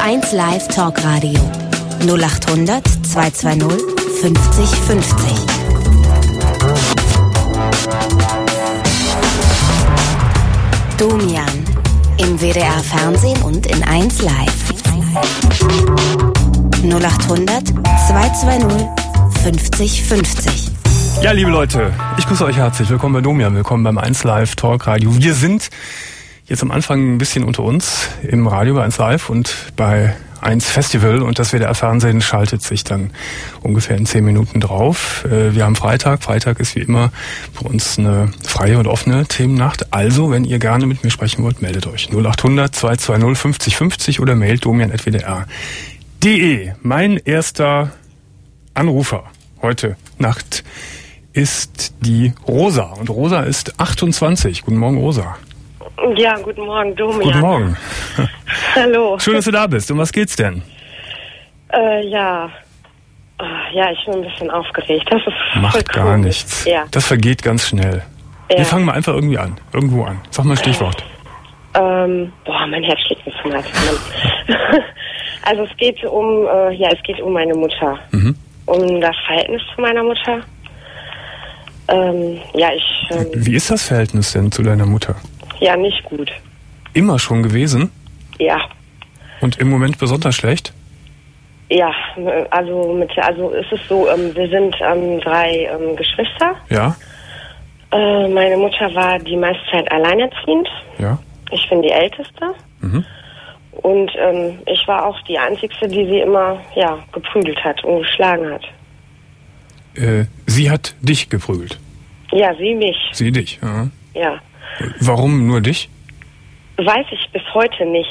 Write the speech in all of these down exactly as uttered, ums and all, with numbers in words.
eins Live Talkradio null acht hundert zweihundertzweißig fünfzig fünfzig. Domian im W D R Fernsehen und in eins Live. null acht hundert zweihundertzweißig fünfzig fünfzig. Ja, liebe Leute, ich grüße euch herzlich. Willkommen bei Domian, willkommen beim eins Live Talkradio. Wir sind jetzt am Anfang ein bisschen unter uns im Radio bei eins Live und bei eins Festival, und das W D R Fernsehen schaltet sich dann ungefähr in zehn Minuten drauf. Wir haben Freitag. Freitag ist wie immer bei uns eine freie und offene Themennacht. Also, wenn ihr gerne mit mir sprechen wollt, meldet euch. null acht hundert zweihundertzweißig fünfzig fünfzig oder mailt domian at w d r punkt d e. Mein erster Anrufer heute Nacht ist die Rosa. Und Rosa ist achtundzwanzig. Guten Morgen, Rosa. Ja, guten Morgen, Domian. Guten Morgen. Hallo. Schön, dass du da bist. Um was geht's denn? Äh, ja. Ja, ich bin ein bisschen aufgeregt. Das ist Macht voll gar cool. nichts. Ja. Das vergeht ganz schnell. Ja. Wir fangen mal einfach irgendwie an. Irgendwo an. Sag mal ein Stichwort. Ähm, boah, mein Herz schlägt mir zum Hals. Also es geht um, äh, ja, es geht um meine Mutter. Mhm. Um das Verhältnis zu meiner Mutter. Ähm, ja, ich... Ähm, Wie ist das Verhältnis denn zu deiner Mutter? Ja, nicht gut. Immer schon gewesen? Ja. Und im Moment besonders schlecht? Ja, also mit, also es ist so, ähm, wir sind ähm, drei ähm, Geschwister. Ja. Äh, meine Mutter war die meiste Zeit alleinerziehend. Ja. Ich bin die Älteste. Mhm. Und ähm, ich war auch die Einzige, die sie immer, ja, geprügelt hat und geschlagen hat. Äh, sie hat dich geprügelt? Ja, sie mich. Sie dich, ja. Ja. Warum nur dich? Weiß ich bis heute nicht.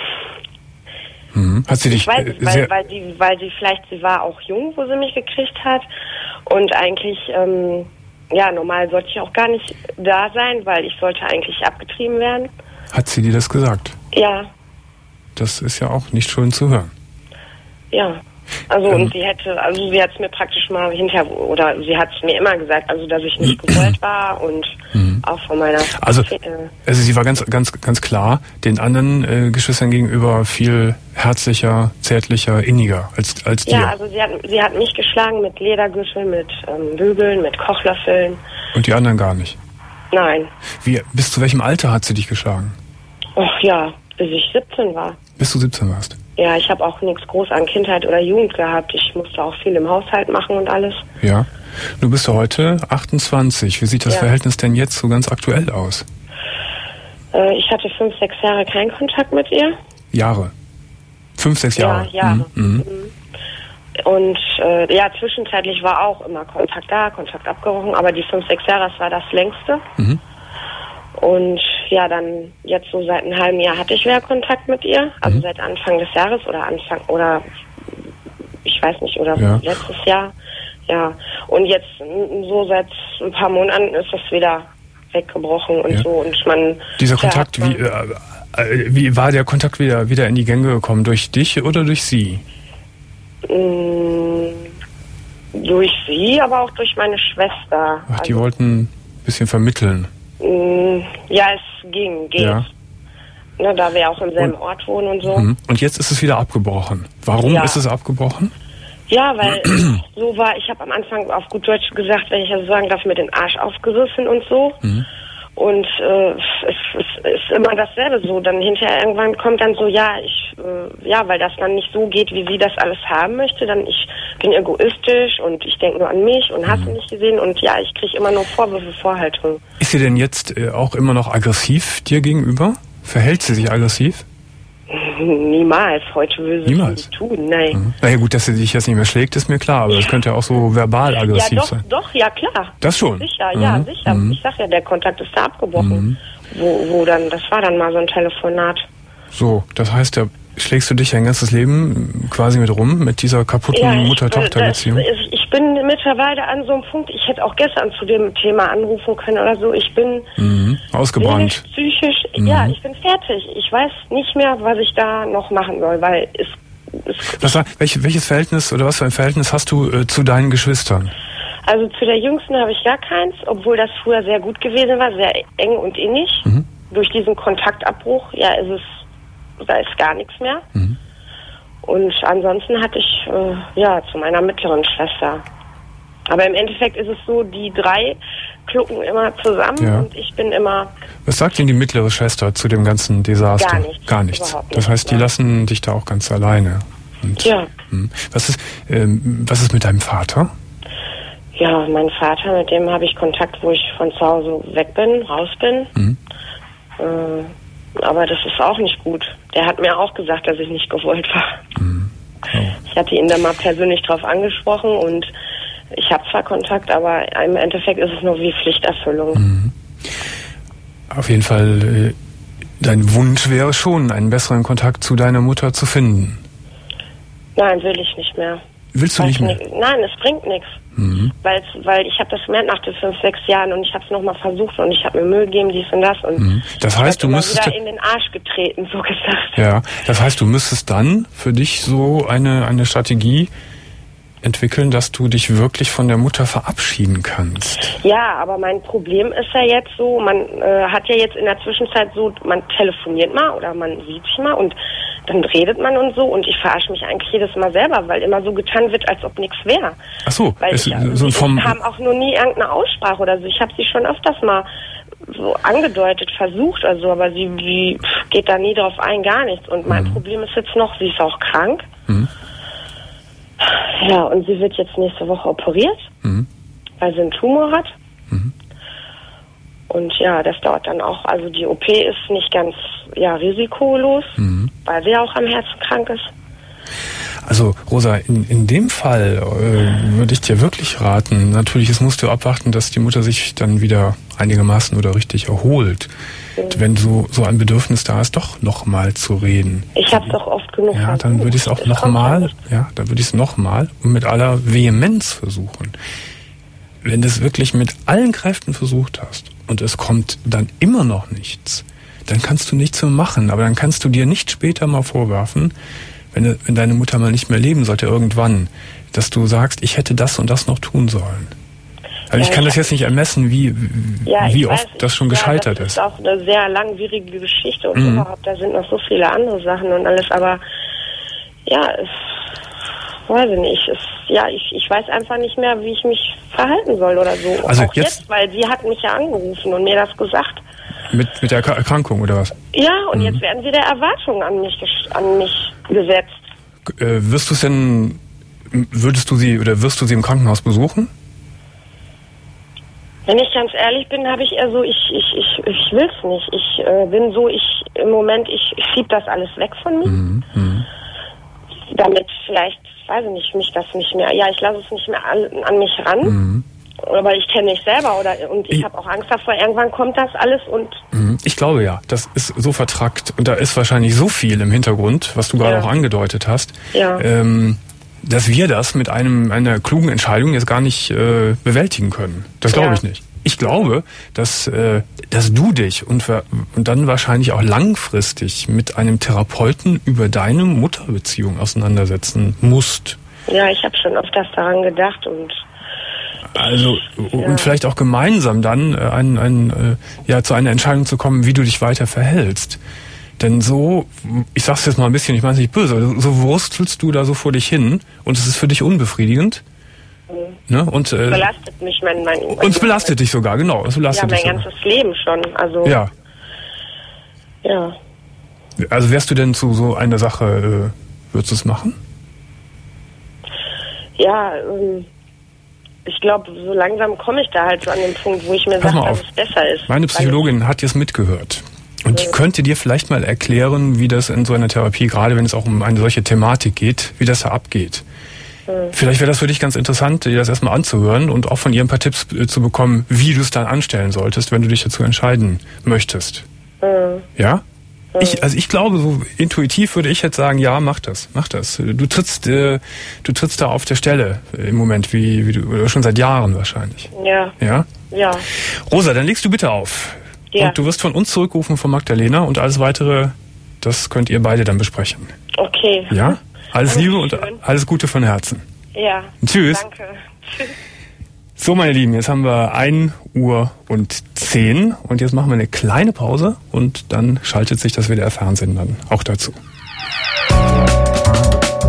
Mhm. Hat sie dich... Ich weiß nicht, äh, weil, weil, sie, weil sie vielleicht, sie war auch jung, wo sie mich gekriegt hat. Und eigentlich, ähm, ja, normal sollte ich auch gar nicht da sein, weil ich sollte eigentlich abgetrieben werden. Hat sie dir das gesagt? Ja. Das ist ja auch nicht schön zu hören. Ja. Also ähm, und sie hätte, also sie hat es mir praktisch mal hinterher, oder sie hat es mir immer gesagt, also dass ich nicht gewollt war und mhm. auch von meiner... Also, äh, also sie war ganz, ganz, ganz klar den anderen äh, Geschwistern gegenüber viel herzlicher, zärtlicher, inniger als, als dir. Ja, also sie hat, sie hat mich geschlagen mit Ledergürtel, mit ähm, Bügeln, mit Kochlöffeln. Und die anderen gar nicht? Nein. Wie, bis zu welchem Alter hat sie dich geschlagen? Ach ja, bis ich siebzehn war. Bis du siebzehn warst? Ja, ich habe auch nichts groß an Kindheit oder Jugend gehabt. Ich musste auch viel im Haushalt machen und alles. Ja. Du bist ja heute achtundzwanzig. Wie sieht das ja. Verhältnis denn jetzt so ganz aktuell aus? Äh, ich hatte fünf, sechs Jahre keinen Kontakt mit ihr. Jahre? Fünf, sechs Jahre? Ja, Jahre. Mhm. Mhm. Und äh, ja, zwischenzeitlich war auch immer Kontakt da, Kontakt abgebrochen. Aber die fünf, sechs Jahre, das war das längste. Mhm. Und ja, dann jetzt so seit einem halben Jahr hatte ich wieder Kontakt mit ihr. Also mhm. seit Anfang des Jahres oder Anfang, oder ich weiß nicht, oder ja. letztes Jahr. Ja, und jetzt so seit ein paar Monaten ist das wieder weggebrochen und ja. so. Und man... Dieser Kontakt, wie, äh, äh, wie war der Kontakt wieder, wieder in die Gänge gekommen? Durch dich oder durch sie? Mh, durch sie, aber auch durch meine Schwester. Ach, die also, wollten ein bisschen vermitteln. Ja, es ging, geht. Ja. Ne, da wir auch im selben und, Ort wohnen und so. Und jetzt ist es wieder abgebrochen. Warum ja. ist es abgebrochen? Ja, weil so war, ich habe am Anfang auf gut Deutsch gesagt, wenn ich das so sagen darf, mit den Arsch aufgerissen und so. Mhm. Und äh, es, es ist immer dasselbe so. Dann hinterher irgendwann kommt dann so, ja, ich, äh, ja, weil das dann nicht so geht, wie sie das alles haben möchte. Dann ich bin egoistisch und ich denke nur an mich und hast mhm. nicht gesehen. Und ja, ich kriege immer nur Vorwürfe, Vorhaltungen. Ist sie denn jetzt äh, auch immer noch aggressiv dir gegenüber? Verhält sie sich aggressiv? Niemals. Heute will sie es nicht tun, nein. Mhm. Na ja gut, dass sie dich jetzt nicht mehr schlägt, ist mir klar. Aber das könnte ja auch so verbal aggressiv ja, doch, sein. Doch, ja klar. Das schon? Sicher, mhm. ja, sicher. Mhm. Ich sag ja, der Kontakt ist da abgebrochen. Mhm. Wo, wo dann, das war dann mal so ein Telefonat. So, das heißt, ja, schlägst du dich dein ganzes Leben quasi mit rum, mit dieser kaputten ja, Mutter-Tochter-Beziehung? Ich bin mittlerweile an so einem Punkt, ich hätte auch gestern zu dem Thema anrufen können oder so. Ich bin mhm. ausgebrannt. Psychisch, mhm. ja, ich bin fertig. Ich weiß nicht mehr, was ich da noch machen soll, weil es... es was war, welch, welches Verhältnis oder was für ein Verhältnis hast du äh, zu deinen Geschwistern? Also zu der Jüngsten habe ich gar keins, obwohl das früher sehr gut gewesen war, sehr eng und innig. Mhm. Durch diesen Kontaktabbruch, ja, ist es, da ist gar nichts mehr. Mhm. Und ansonsten hatte ich, äh, ja, zu meiner mittleren Schwester. Aber im Endeffekt ist es so, die drei klucken immer zusammen ja. und ich bin immer... Was sagt denn die mittlere Schwester zu dem ganzen Desaster? Gar nichts. Gar nichts. Überhaupt nicht. Das heißt, die lassen dich da auch ganz alleine. Und, ja. Hm. Was ist, ähm, was ist mit deinem Vater? Ja, mein Vater, mit dem habe ich Kontakt, wo ich von zu Hause weg bin, raus bin. Mhm. Äh, aber das ist auch nicht gut. Der hat mir auch gesagt, dass ich nicht gewollt war. Mhm. Oh. Ich hatte ihn dann mal persönlich drauf angesprochen und ich habe zwar Kontakt, aber im Endeffekt ist es nur wie Pflichterfüllung. Mhm. Auf jeden Fall, äh, dein Wunsch wäre schon, einen besseren Kontakt zu deiner Mutter zu finden. Nein, will ich nicht mehr. Willst du nicht mehr? Nicht, nein, es bringt nichts. Mhm. Weil, weil ich habe das gemerkt nach den fünf, sechs Jahren und ich habe es nochmal versucht und ich habe mir Mühe gegeben, dies und das. Und mhm. Das heißt, du müsstest... wieder in den Arsch getreten, so gesagt. Ja, das heißt, du müsstest dann für dich so eine, eine Strategie entwickeln, dass du dich wirklich von der Mutter verabschieden kannst. Ja, aber mein Problem ist ja jetzt so, man äh, hat ja jetzt in der Zwischenzeit so, man telefoniert mal oder man sieht sich mal und dann redet man und so und ich verarsche mich eigentlich jedes Mal selber, weil immer so getan wird, als ob nichts wäre. Ach so. Weil es, ich, also so vom ich kam auch nur nie irgendeine Aussprache oder so. Ich habe sie schon öfters mal so angedeutet, versucht, also, aber sie, sie geht da nie drauf ein, gar nichts. Und mein mhm. Problem ist jetzt noch, sie ist auch krank. Mhm. Ja, und sie wird jetzt nächste Woche operiert, mhm. weil sie einen Tumor hat. Mhm. Und ja, das dauert dann auch, also die O P ist nicht ganz ja, risikolos, mhm. weil sie auch am Herzen krank ist. Also Rosa, in, in dem Fall äh, würde ich dir wirklich raten, natürlich, es musst du abwarten, dass die Mutter sich dann wieder einigermaßen oder richtig erholt. Mhm. Wenn so, so ein Bedürfnis da ist, doch nochmal zu reden. Ich habe doch oft genug. Ja, dann würde ich es auch nochmal, ja, dann würde ich es nochmal und mit aller Vehemenz versuchen. Wenn du es wirklich mit allen Kräften versucht hast und es kommt dann immer noch nichts, dann kannst du nichts mehr machen. Aber dann kannst du dir nicht später mal vorwerfen, wenn, wenn deine Mutter mal nicht mehr leben sollte irgendwann, dass du sagst, ich hätte das und das noch tun sollen. Also ja, ich kann ich das jetzt nicht ermessen, wie, ja, wie oft weiß, das schon ja, gescheitert das ist. Das ist auch eine sehr langwierige Geschichte und mhm. überhaupt, da sind noch so viele andere Sachen und alles, aber ja, es, weiß ich nicht, es, ja, ich, ich weiß einfach nicht mehr, wie ich mich verhalten soll oder so. Also auch jetzt, jetzt, weil sie hat mich ja angerufen und mir das gesagt. Mit, mit der Erkrankung oder was? Ja, und mhm. jetzt werden wieder Erwartungen an mich, an mich gesetzt. Äh, wirst du es denn, würdest du sie oder wirst du sie im Krankenhaus besuchen? Wenn ich ganz ehrlich bin, habe ich eher so, ich, ich, ich, ich will es nicht. Ich äh, bin so, ich im Moment, ich, ich schieb das alles weg von mir. Mhm. Mhm. Damit vielleicht, weiß ich nicht, mich das nicht mehr, ja, ich lasse es nicht mehr an, an mich ran. Mhm. Aber ich kenne mich selber oder und ich, ich habe auch Angst davor, irgendwann kommt das alles und... Ich glaube ja, das ist so vertrackt und da ist wahrscheinlich so viel im Hintergrund, was du gerade ja. auch angedeutet hast, ja. ähm, dass wir das mit einem einer klugen Entscheidung jetzt gar nicht äh, bewältigen können. Das glaube ja. ich nicht. Ich glaube, dass, äh, dass du dich und, und dann wahrscheinlich auch langfristig mit einem Therapeuten über deine Mutterbeziehung auseinandersetzen musst. Ja, ich habe schon öfters daran gedacht und... Also und ja. vielleicht auch gemeinsam dann äh, ein, ein, äh, ja, zu einer Entscheidung zu kommen, wie du dich weiter verhältst. Denn so, ich sag's jetzt mal ein bisschen, ich meine es nicht böse, so wurstelst du da so vor dich hin und es ist für dich unbefriedigend. Mhm. Ne? Und, äh, belastet mich mein, mein, mein und es belastet dich sogar, genau. Es belastet ja, dich mein sogar. ganzes Leben schon. Also ja. Ja. Also wärst du denn zu so einer Sache, äh, würdest du es machen? Ja, ähm, ich glaube, so langsam komme ich da halt so an den Punkt, wo ich mir sage, dass es besser ist. Meine Psychologin hat jetzt mitgehört. Und die könnte dir vielleicht mal erklären, wie das in so einer Therapie, gerade wenn es auch um eine solche Thematik geht, wie das da abgeht. Mhm. Vielleicht wäre das für dich ganz interessant, dir das erstmal anzuhören und auch von ihr ein paar Tipps äh, zu bekommen, wie du es dann anstellen solltest, wenn du dich dazu entscheiden möchtest. Mhm. Ja? Ich, also ich glaube, so intuitiv würde ich jetzt sagen, ja, mach das, mach das. Du trittst, äh, du trittst da auf der Stelle im Moment, wie, wie du, oder schon seit Jahren wahrscheinlich. Ja. Ja? Ja. Rosa, dann legst du bitte auf. Ja. Und du wirst von uns zurückrufen, von Magdalena, und alles weitere, das könnt ihr beide dann besprechen. Okay. Ja? Alles Danke Liebe schön. und alles Gute von Herzen. Ja. Tschüss. Danke. Tschüss. So, meine Lieben, jetzt haben wir ein Uhr und zehn und jetzt machen wir eine kleine Pause und dann schaltet sich das W D R Fernsehen dann auch dazu.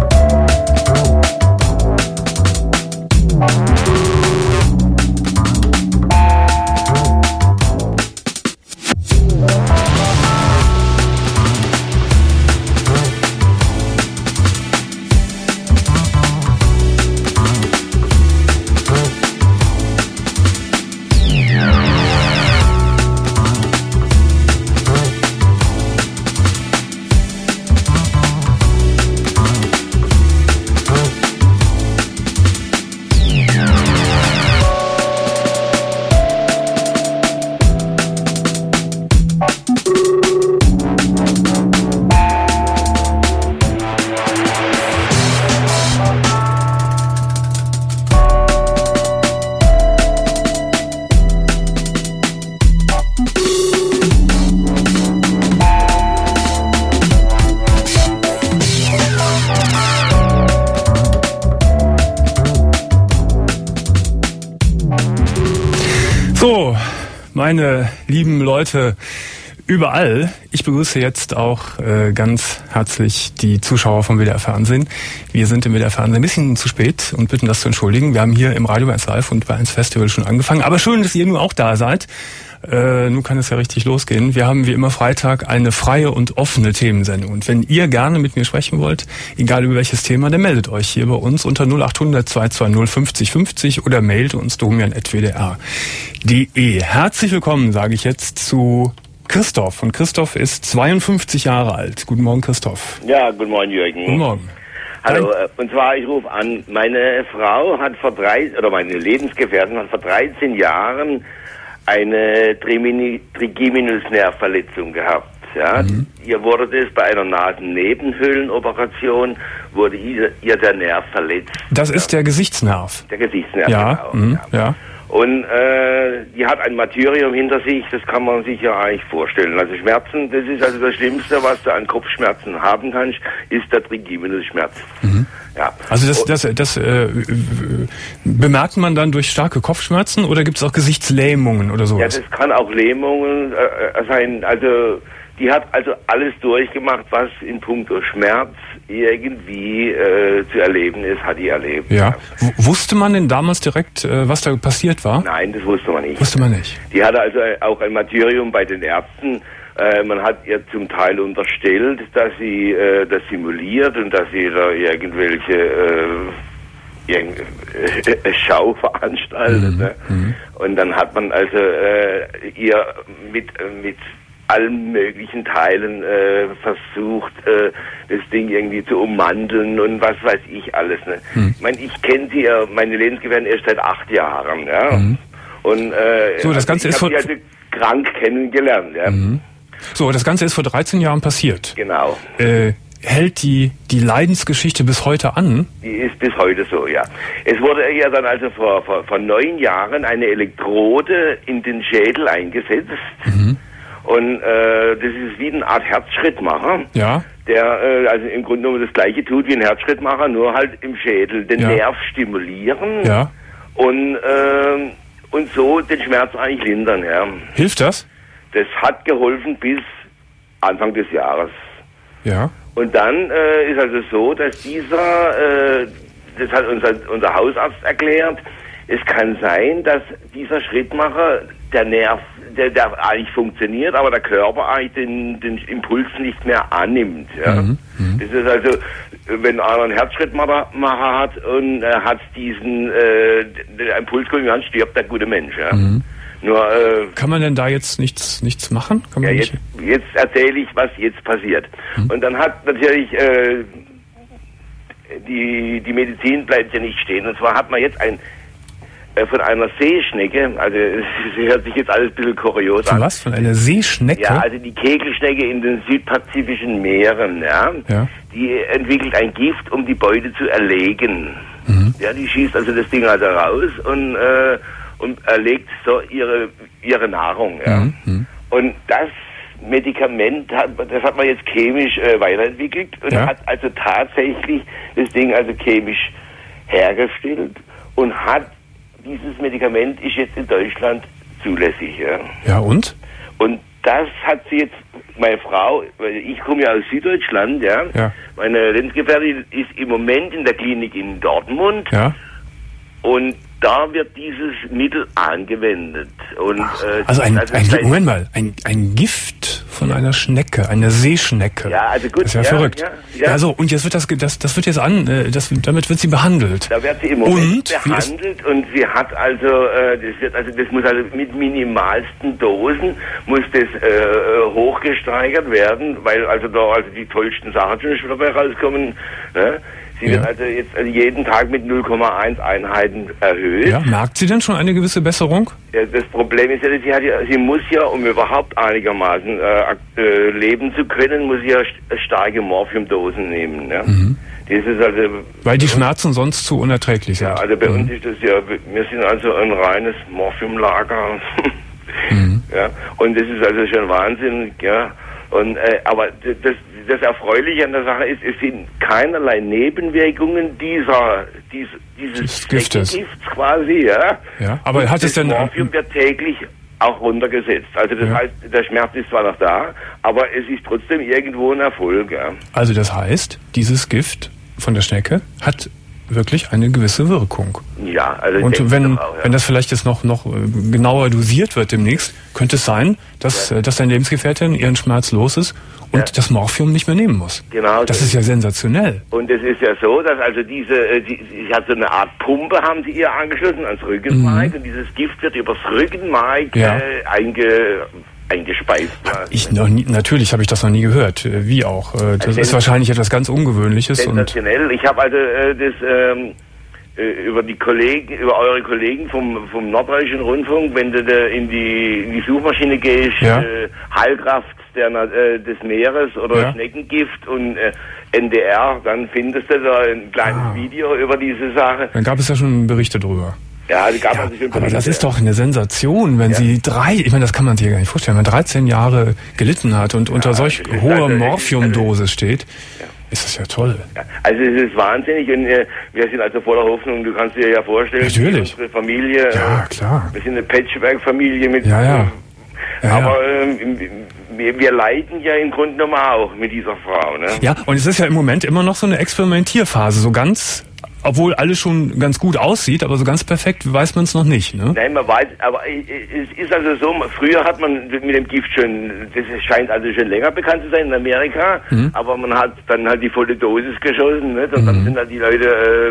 meine lieben Leute überall. Ich begrüße jetzt auch äh, ganz herzlich die Zuschauer vom W D R Fernsehen. Wir sind im W D R Fernsehen ein bisschen zu spät und bitten das zu entschuldigen. Wir haben hier im Radio bei eins Live und bei eins Festival schon angefangen. Aber schön, dass ihr nun auch da seid. Äh, nun kann es ja richtig losgehen. Wir haben wie immer Freitag eine freie und offene Themensendung. Und wenn ihr gerne mit mir sprechen wollt, egal über welches Thema, dann meldet euch hier bei uns unter null acht hundert zwei zwei null fünfzig fünfzig oder mailt uns domian at w d r punkt d e. Herzlich willkommen, sage ich jetzt, zu Christoph. Und Christoph ist zweiundfünfzig Jahre alt. Guten Morgen, Christoph. Ja, guten Morgen, Jürgen. Guten Morgen. Hallo, Dein und zwar, ich rufe an, meine Frau hat vor drei, oder meine Lebensgefährtin hat vor dreizehn Jahren eine Trigeminusnervverletzung gehabt. Ja. Mhm. Ihr wurde das bei einer Nasennebenhöhlenoperation, wurde ihr, ihr der Nerv verletzt. Das ist der Gesichtsnerv? Der Gesichtsnerv, ja. genau. Mhm. Ja. Ja. Und äh, die hat ein Martyrium hinter sich, das kann man sich ja eigentlich vorstellen. Also Schmerzen, das ist also das Schlimmste, was du an Kopfschmerzen haben kannst, ist der Trigeminusschmerz. Mhm. Ja. Also das, das, das äh, bemerkt man dann durch starke Kopfschmerzen oder gibt es auch Gesichtslähmungen oder sowas? Ja, das kann auch Lähmungen äh, sein. Also die hat also alles durchgemacht, was in puncto Schmerz irgendwie äh, zu erleben ist, hat die erlebt. Ja. W- wusste man denn damals direkt, äh, was da passiert war? Nein, das wusste man nicht. Wusste man nicht. Die hatte also auch ein Martyrium bei den Ärzten. Äh, man hat ihr zum Teil unterstellt, dass sie äh, das simuliert und dass sie da irgendwelche äh, irgend, äh, Schau veranstaltet. Mhm. Ne? Mhm. Und dann hat man also äh, ihr mit mit allen möglichen Teilen äh, versucht, äh, das Ding irgendwie zu ummanteln und was weiß ich alles. Ne? Hm. Ich meine, ich kenne sie ja, meine Lebensgefährtin erst seit acht Jahren. Ja? Hm. Und äh, so, das Ganze also ich habe sie also krank kennengelernt. Ja? Mhm. So, das Ganze ist vor dreizehn Jahren passiert. Genau. Äh, hält die die Leidensgeschichte bis heute an? Die ist bis heute so, ja. Es wurde ja dann also vor, vor, vor neun Jahren eine Elektrode in den Schädel eingesetzt. Mhm. Und äh, das ist wie eine Art Herzschrittmacher, ja. Der äh, also im Grunde genommen das Gleiche tut wie ein Herzschrittmacher, nur halt im Schädel den ja. Nerv stimulieren ja. und äh, und so den Schmerz eigentlich lindern. Ja. Hilft das? Das hat geholfen bis Anfang des Jahres. Ja. Und dann äh, ist also so, dass dieser, äh, das hat unser unser Hausarzt erklärt, es kann sein, dass dieser Schrittmacher der Nerv Der, der eigentlich funktioniert, aber der Körper eigentlich den, den Impuls nicht mehr annimmt. Ja? Mhm, das ist also, wenn einer einen Herzschrittmacher hat und er hat diesen äh, der Impuls kommt, dann stirbt der gute Mensch. Ja? Mhm. Nur, äh, kann man denn da jetzt nichts nichts machen? Kann man ja, nicht? Jetzt, jetzt erzähle ich, was jetzt passiert. Mhm. Und dann hat natürlich äh, die, die Medizin bleibt ja nicht stehen. Und zwar hat man jetzt ein von einer Seeschnecke, also es hört sich jetzt alles ein bisschen kurios an. Von was? Von einer Seeschnecke? Ja, also die Kegelschnecke in den südpazifischen Meeren, ja, ja. Die entwickelt ein Gift, um die Beute zu erlegen. Mhm. Ja, die schießt also das Ding also raus und, äh, und erlegt so ihre, ihre Nahrung, ja. Mhm. Und das Medikament, hat, das hat man jetzt chemisch äh, weiterentwickelt und ja. Hat also tatsächlich das Ding also chemisch hergestellt und hat dieses Medikament ist jetzt in Deutschland zulässig. Ja, ja und? Und das hat sie jetzt, meine Frau, weil ich komme ja aus Süddeutschland, ja, ja. Meine Lebensgefährtin ist im Moment in der Klinik in Dortmund. Ja. Und da wird dieses Mittel angewendet. Und, äh, also ein, also ein, ein Moment mal, ein, ein Gift von einer Schnecke, einer Seeschnecke. Ja, also gut. Das ist ja, ja verrückt. Ja, ja. Ja, so, und jetzt wird das, das, das wird jetzt an, das, damit wird sie behandelt. Da wird sie im Moment und, behandelt und sie hat also, äh, das wird also, das muss also mit minimalsten Dosen muss das äh, hochgesteigert werden, weil also da also die tollsten Sachen schon dabei rauskommen, ne? Sie ja. wird also jetzt also jeden Tag mit null Komma eins Einheiten erhöht. Ja, merkt sie denn schon eine gewisse Besserung? Ja, das Problem ist ja, sie, hat ja, sie muss ja, um überhaupt einigermaßen äh, äh, leben zu können, muss sie ja st- starke Morphiumdosen nehmen. Ja? Mhm. Das ist also, weil die Schmerzen sonst zu unerträglich sind. Ja, also bei mhm. uns ist das ja, wir sind also ein reines Morphiumlager. mhm. Ja, und das ist also schon Wahnsinn, ja. Und, äh, aber das, das Erfreuliche an der Sache ist, es sind keinerlei Nebenwirkungen dieser, dieses, dieses Giftes. Gifts quasi, ja. Ja, aber und hat es denn... Das Morphium wird täglich auch runtergesetzt. Also das ja. heißt, der Schmerz ist zwar noch da, aber es ist trotzdem irgendwo ein Erfolg. Ja. Also das heißt, dieses Gift von der Schnecke hat wirklich eine gewisse Wirkung. Ja, also und wenn, auch, ja. wenn das vielleicht jetzt noch, noch genauer dosiert wird demnächst, könnte es sein, dass, ja. dass deine Lebensgefährtin ihren Schmerz los ist und ja. das Morphium nicht mehr nehmen muss. Genau. Das ist ja sensationell. Und es ist ja so, dass also diese, die, sie hat so eine Art Pumpe, haben sie ihr angeschlossen ans Rückenmark mhm. und dieses Gift wird übers Rückenmark ja. äh, einge... eingespeist. Ich noch nie, natürlich habe ich das noch nie gehört. Wie auch. Das also ist wahrscheinlich etwas ganz Ungewöhnliches. Sensationell. Und ich habe also äh, das ähm, äh, über die Kollegen, über eure Kollegen vom vom Norddeutschen Rundfunk, wenn du da in die in die Suchmaschine gehst, ja. äh, Heilkraft der, äh, des Meeres oder ja. Schneckengift und äh, N D R, dann findest du da ein kleines ah. Video über diese Sache. Dann gab es ja schon Berichte drüber. Ja, die gab ja, also schon aber das ist doch eine Sensation, wenn ja. sie drei, ich meine, das kann man sich ja gar nicht vorstellen, wenn man dreizehn Jahre gelitten hat und ja, unter solch hoher also, Morphiumdosis steht, ja. ist das ja toll. Ja, also es ist wahnsinnig und äh, wir sind also voller Hoffnung, du kannst dir ja vorstellen, natürlich. Unsere Familie, ja, klar. wir sind eine Patchwork-Familie mit, ja, ja. Ja, aber äh, wir, wir leiden ja im Grunde genommen auch mit dieser Frau. Ne? Ja, und es ist ja im Moment immer noch so eine Experimentierphase, so ganz... Obwohl alles schon ganz gut aussieht, aber so ganz perfekt weiß man es noch nicht, ne? Nein, man weiß, aber es ist also so, früher hat man mit dem Gift schon, das scheint also schon länger bekannt zu sein in Amerika, mhm. aber man hat dann halt die volle Dosis geschossen, ne? Und mhm. dann sind halt die Leute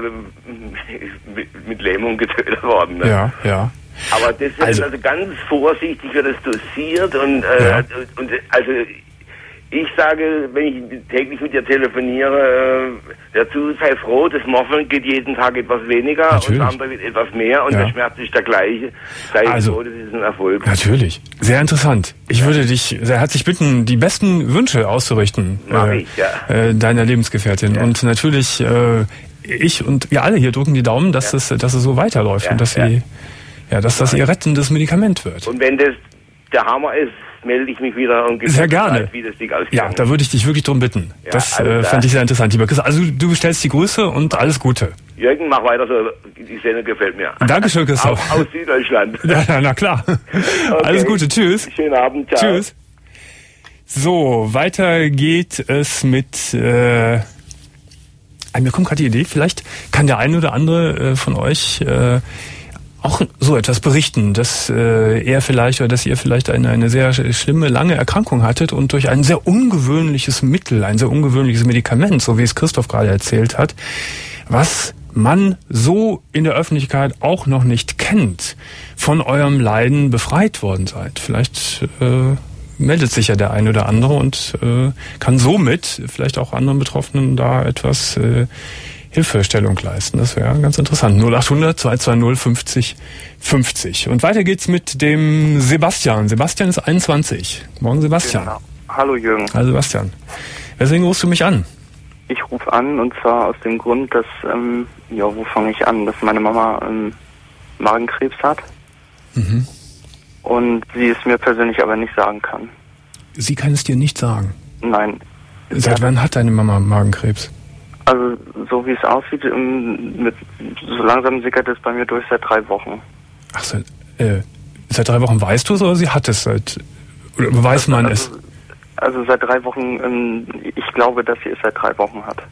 äh, mit Lähmung getötet worden. Ne? Ja, ja. Aber das ist also, also ganz vorsichtig wird das dosiert und, äh, ja. und also ich sage, wenn ich täglich mit dir telefoniere, äh, dazu sei froh, das Morphium geht jeden Tag etwas weniger natürlich. Und das andere wird etwas mehr und ja. der Schmerz ist der gleiche. Sei also, froh, das ist ein Erfolg. Natürlich. Sehr interessant. Ich ja. würde dich sehr herzlich bitten, die besten Wünsche auszurichten äh, ich, ja. äh, deiner Lebensgefährtin. Ja. Und natürlich, äh, ich und wir alle hier drücken die Daumen, dass, ja. es, dass es so weiterläuft ja. und dass, ja. sie, ja, dass das ihr rettendes Medikament wird. Und wenn das der Hammer ist, melde ich mich wieder und sehr gerne. Zeit, wie das Ding ausgegangen ja, da würde ich dich wirklich drum bitten. Ja, das äh, also fand ich sehr interessant, lieber Chris. Also du bestellst die Grüße und alles Gute. Jürgen, mach weiter so. Die Sendung gefällt mir. Dankeschön, Christoph. Aus, aus Süddeutschland. Ja, na klar. Okay. Alles Gute. Tschüss. Schönen Abend. Ciao. Tschüss. So, weiter geht es mit... Äh, mir kommt gerade die Idee, vielleicht kann der eine oder andere äh, von euch... Äh, auch so etwas berichten, dass äh, er vielleicht oder dass ihr vielleicht eine, eine sehr schlimme, lange Erkrankung hattet und durch ein sehr ungewöhnliches Mittel, ein sehr ungewöhnliches Medikament, so wie es Christoph gerade erzählt hat, was man so in der Öffentlichkeit auch noch nicht kennt, von eurem Leiden befreit worden seid. Vielleicht äh, meldet sich ja der eine oder andere und äh, kann somit vielleicht auch anderen Betroffenen da etwas äh, Hilfestellung leisten. Das wäre ganz interessant. null achthundert zwei zwei null fünfzig fünfzig. Und weiter geht's mit dem Sebastian. Sebastian ist einundzwanzig. Morgen, Sebastian. Genau. Hallo Jürgen. Hallo Sebastian. Weswegen rufst du mich an? Ich rufe an und zwar aus dem Grund, dass, ähm, ja, wo fange ich an? Dass meine Mama ähm, Magenkrebs hat. Mhm. Und sie es mir persönlich aber nicht sagen kann. Sie kann es dir nicht sagen? Nein. Seit wann hat deine Mama Magenkrebs? Also, so wie es aussieht, mit, so langsam sickert es bei mir durch seit drei Wochen. Ach so, äh, seit drei Wochen weißt du es oder sie hat es seit, oder weiß man also, es? Also seit drei Wochen, ähm, ich glaube, dass sie es seit drei Wochen hat.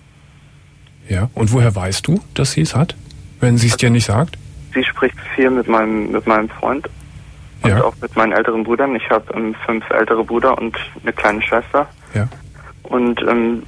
Ja, und woher weißt du, dass sie es hat, wenn sie es also, dir nicht sagt? Sie spricht viel mit meinem, mit meinem Freund und ja. auch mit meinen älteren Brüdern. Ich habe ähm, fünf ältere Brüder und eine kleine Schwester. Ja. Und ähm,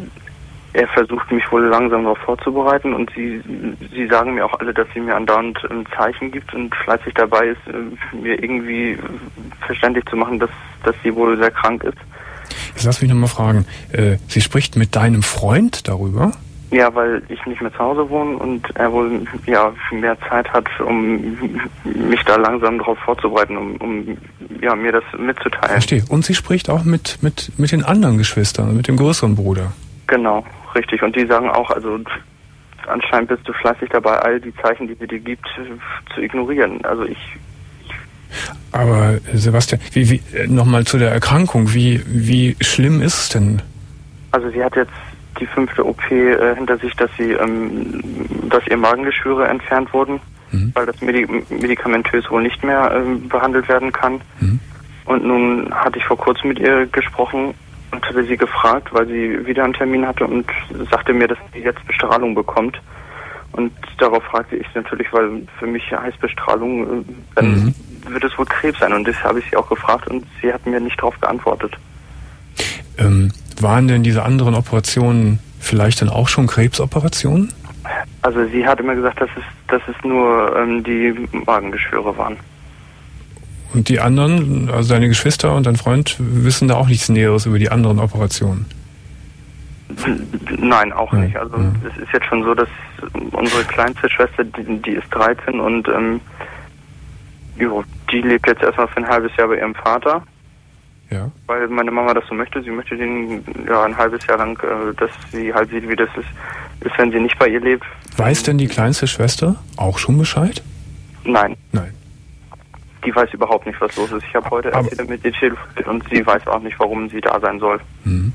er versucht mich wohl langsam darauf vorzubereiten und sie sie sagen mir auch alle, dass sie mir andauernd ein Zeichen gibt und fleißig dabei ist, mir irgendwie verständlich zu machen, dass, dass sie wohl sehr krank ist. Jetzt lass mich nochmal fragen, äh, sie spricht mit deinem Freund darüber? Ja, weil ich nicht mehr zu Hause wohne und er wohl ja mehr Zeit hat, um mich da langsam darauf vorzubereiten, um, um ja, mir das mitzuteilen. Verstehe. Und sie spricht auch mit, mit, mit den anderen Geschwistern, mit dem größeren Bruder? Genau. Richtig, und die sagen auch, also anscheinend bist du fleißig dabei, all die Zeichen, die sie dir gibt, zu ignorieren. Also ich... ich Aber Sebastian, wie, wie nochmal zu der Erkrankung, wie, wie schlimm ist es denn? Also sie hat jetzt die fünfte O P äh, hinter sich, dass sie, ähm, dass ihr Magengeschwüre entfernt wurden. mhm. weil das Medi- medikamentös wohl nicht mehr äh, behandelt werden kann. Mhm. Und nun hatte ich vor kurzem mit ihr gesprochen und hatte sie gefragt, weil sie wieder einen Termin hatte und sagte mir, dass sie jetzt Bestrahlung bekommt. Und darauf fragte ich natürlich, weil für mich heißt Bestrahlung, dann mhm. wird es wohl Krebs sein. Und das habe ich sie auch gefragt und sie hat mir nicht darauf geantwortet. Ähm, waren denn diese anderen Operationen vielleicht dann auch schon Krebsoperationen? Also sie hat immer gesagt, dass es, dass es nur ähm, die Magengeschwüre waren. Und die anderen, also deine Geschwister und dein Freund, wissen da auch nichts Näheres über die anderen Operationen? Nein, auch nicht. Also ja. Es ist jetzt schon so, dass unsere kleinste Schwester, die, die ist dreizehn und ähm, jo, die lebt jetzt erstmal für ein halbes Jahr bei ihrem Vater. Ja. Weil meine Mama das so möchte. Sie möchte den ja ein halbes Jahr lang, äh, dass sie halt sieht, wie das ist, ist, wenn sie nicht bei ihr lebt. Weiß denn die kleinste Schwester auch schon Bescheid? Nein. Nein. Die weiß überhaupt nicht, was los ist. Ich habe heute erst wieder mit ihr telefoniert und sie weiß auch nicht, warum sie da sein soll. Mhm.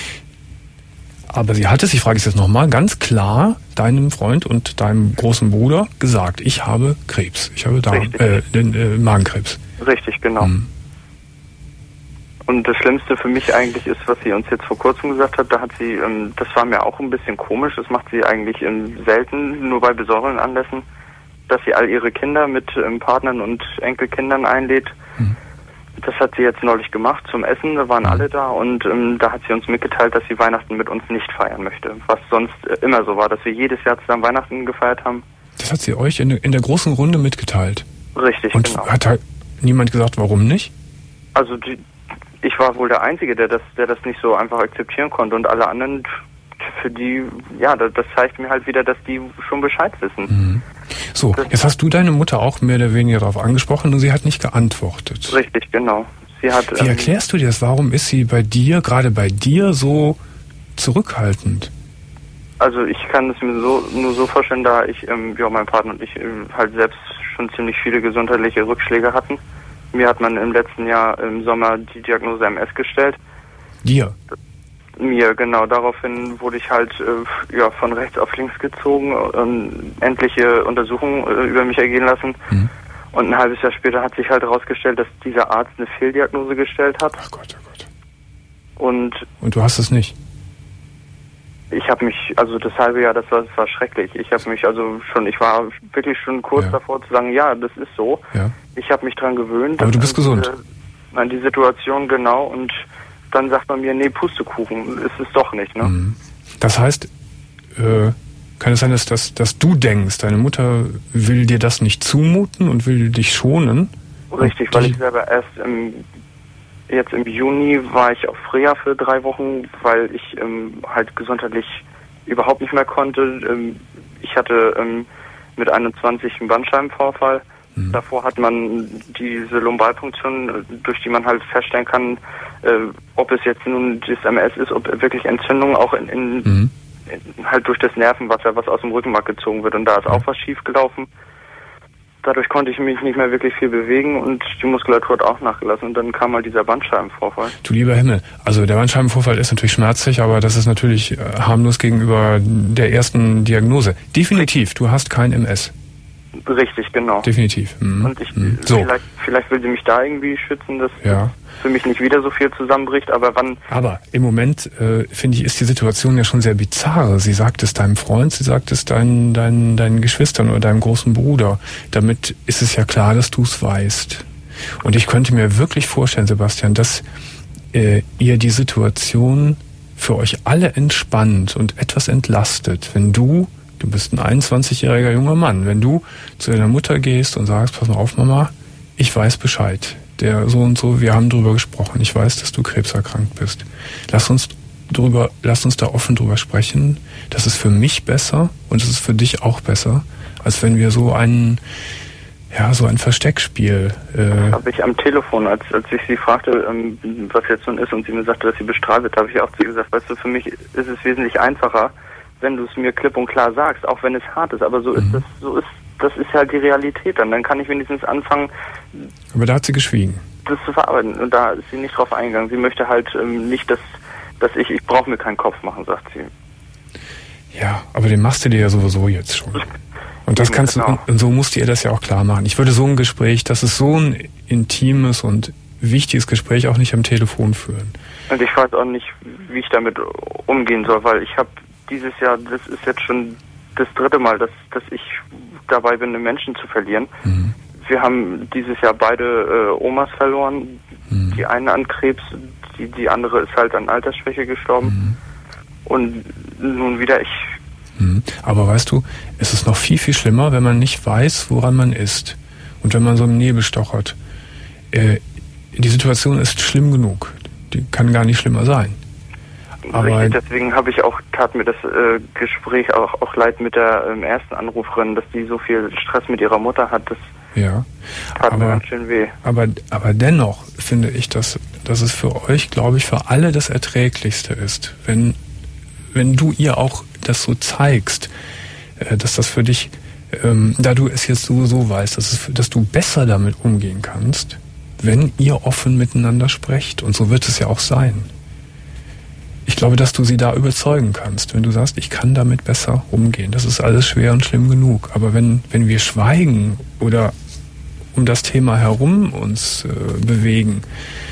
Aber sie hat es, ich frage es jetzt nochmal, ganz klar deinem Freund und deinem großen Bruder gesagt, ich habe Krebs. Ich habe Darm, äh, den, äh, Magenkrebs. Richtig, genau. Mhm. Und das Schlimmste für mich eigentlich ist, was sie uns jetzt vor kurzem gesagt hat, da hat sie, ähm, das war mir auch ein bisschen komisch, das macht sie eigentlich ähm, selten, nur bei besonderen Anlässen, dass sie all ihre Kinder mit ähm, Partnern und Enkelkindern einlädt. Mhm. Das hat sie jetzt neulich gemacht zum Essen, da waren mhm. alle da und ähm, da hat sie uns mitgeteilt, dass sie Weihnachten mit uns nicht feiern möchte. Was sonst äh, immer so war, dass wir jedes Jahr zusammen Weihnachten gefeiert haben. Das hat sie euch in, in der großen Runde mitgeteilt? Richtig, und genau. Und hat halt niemand gesagt, warum nicht? Also die, ich war wohl der Einzige, der das, der das nicht so einfach akzeptieren konnte und alle anderen, für die, ja, das, das zeigt mir halt wieder, dass die schon Bescheid wissen. Mhm. So, das jetzt hast du deine Mutter auch mehr oder weniger darauf angesprochen und sie hat nicht geantwortet. Richtig, genau. Sie hat, Wie erklärst du dir das? Warum ist sie bei dir, gerade bei dir, so zurückhaltend? Also ich kann es mir so nur so vorstellen, da ich, ähm, ja, mein Partner und ich äh, halt selbst schon ziemlich viele gesundheitliche Rückschläge hatten. Mir hat man im letzten Jahr im Sommer die Diagnose M S gestellt. Dir? Mir, genau. Daraufhin wurde ich halt äh, ja, von rechts auf links gezogen und endliche Untersuchungen äh, über mich ergehen lassen. Mhm. Und ein halbes Jahr später hat sich halt herausgestellt, dass dieser Arzt eine Fehldiagnose gestellt hat. Ach Gott, oh Gott. Und, und du hast es nicht? Ich habe mich, also das halbe Jahr, das war, das war schrecklich. Ich habe mich also schon, ich war wirklich schon kurz ja. davor zu sagen, ja, das ist so. Ja. Ich habe mich dran gewöhnt. Aber du bist gesund. Diese, an die Situation, genau. Und dann sagt man mir, nee, Pustekuchen, ist es doch nicht, ne? Mhm. Das heißt, äh, kann es sein, dass, dass, dass du denkst, deine Mutter will dir das nicht zumuten und will dich schonen? Richtig, weil ich selber erst im, jetzt im Juni war ich auf Freya für drei Wochen, weil ich ähm, halt gesundheitlich überhaupt nicht mehr konnte. Ähm, ich hatte ähm, mit einundzwanzig einen Bandscheibenvorfall. Mhm. Davor hat man diese Lumbalpunktion, durch die man halt feststellen kann, äh, ob es jetzt nun das M S ist, ob wirklich Entzündung auch in, in, mhm. in halt durch das Nervenwasser, was aus dem Rückenmark gezogen wird. Und da ist auch was schief gelaufen. Dadurch konnte ich mich nicht mehr wirklich viel bewegen und die Muskulatur hat auch nachgelassen. Und dann kam mal dieser Bandscheibenvorfall. Du lieber Himmel, also der Bandscheibenvorfall ist natürlich schmerzlich, aber das ist natürlich harmlos gegenüber der ersten Diagnose. Definitiv, du hast kein M S. Richtig, genau. Definitiv. Mhm. Und ich, mhm. so. vielleicht, vielleicht will sie mich da irgendwie schützen, dass ja. für mich nicht wieder so viel zusammenbricht, aber wann... Aber im Moment, äh, finde ich, ist die Situation ja schon sehr bizarr. Sie sagt es deinem Freund, sie sagt es deinen, deinen, deinen Geschwistern oder deinem großen Bruder. Damit ist es ja klar, dass du es weißt. Und ich könnte mir wirklich vorstellen, Sebastian, dass äh, ihr die Situation für euch alle entspannt und etwas entlastet, wenn du... Du bist ein einundzwanzigjähriger junger Mann. Wenn du zu deiner Mutter gehst und sagst, pass mal auf, Mama, ich weiß Bescheid. Der so und so, wir haben drüber gesprochen. Ich weiß, dass du krebserkrankt bist. Lass uns drüber, lass uns da offen drüber sprechen. Das ist für mich besser und es ist für dich auch besser, als wenn wir so ein, ja, so ein Versteckspiel. Äh habe ich am Telefon, als, als ich sie fragte, ähm, was jetzt nun ist und sie mir sagte, dass sie bestrahlt wird, habe ich auch zu ihr gesagt, weißt du, für mich ist es wesentlich einfacher, wenn du es mir klipp und klar sagst, auch wenn es hart ist, aber so ist mhm. das, so ist, das ist halt die Realität dann. Dann kann ich wenigstens anfangen. Aber da hat sie geschwiegen. Das zu verarbeiten. Und da ist sie nicht drauf eingegangen. Sie möchte halt ähm, nicht, dass, dass ich, ich brauche mir keinen Kopf machen, sagt sie. Ja, aber den machst du dir ja sowieso jetzt schon. Und das kannst genau. du, und so musst du ihr das ja auch klar machen. Ich würde so ein Gespräch, das ist so ein intimes und wichtiges Gespräch auch nicht am Telefon führen. Und ich weiß auch nicht, wie ich damit umgehen soll, weil ich habe dieses Jahr, das ist jetzt schon das dritte Mal, dass, dass ich dabei bin, einen Menschen zu verlieren. Mhm. Wir haben dieses Jahr beide äh, Omas verloren. Mhm. Die eine an Krebs, die, die andere ist halt an Altersschwäche gestorben. Mhm. Und nun wieder ich. Mhm. Aber weißt du, es ist noch viel, viel schlimmer, wenn man nicht weiß, woran man ist. Und wenn man so im Nebel stochert. Äh, die Situation ist schlimm genug. Die kann gar nicht schlimmer sein. Aber richtig, deswegen habe ich auch, tat mir das äh, Gespräch auch, auch leid mit der ähm, ersten Anruferin, dass die so viel Stress mit ihrer Mutter hat. Das ja, tat aber, mir ganz schön weh. Aber, aber dennoch finde ich, dass, dass es für euch, glaube ich, für alle das Erträglichste ist, wenn, wenn du ihr auch das so zeigst, äh, dass das für dich, ähm, da du es jetzt sowieso weißt, dass, es, dass du besser damit umgehen kannst, wenn ihr offen miteinander sprecht. Und so wird es ja auch sein. Ich glaube, dass du sie da überzeugen kannst, wenn du sagst, ich kann damit besser umgehen. Das ist alles schwer und schlimm genug. Aber wenn, wenn wir schweigen oder um das Thema herum uns äh, bewegen,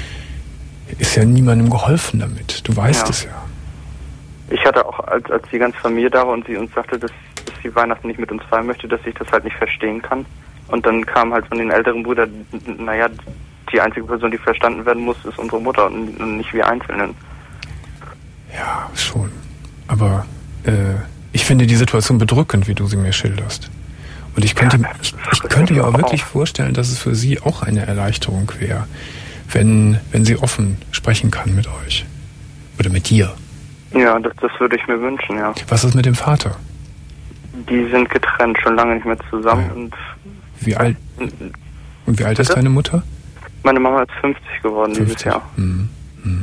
ist ja niemandem geholfen damit. Du weißt ja. es ja. Ich hatte auch, als, als die ganze Familie da war und sie uns sagte, dass, dass sie Weihnachten nicht mit uns feiern möchte, dass ich das halt nicht verstehen kann. Und dann kam halt von den älteren Brüdern, naja, die einzige Person, die verstanden werden muss, ist unsere Mutter und nicht wir Einzelnen. Ja, schon. Aber äh, ich finde die Situation bedrückend, wie du sie mir schilderst. Und ich könnte, ja, ich, ich könnte mir auch wirklich vorstellen, dass es für sie auch eine Erleichterung wäre, wenn, wenn sie offen sprechen kann mit euch. Oder mit dir. Ja, das, das würde ich mir wünschen, ja. Was ist mit dem Vater? Die sind getrennt, schon lange nicht mehr zusammen. Ja. Und wie alt, und wie alt bitte? ist deine Mutter? Meine Mama ist fünfzig geworden fünfzig. Dieses Jahr. Mhm. Mhm.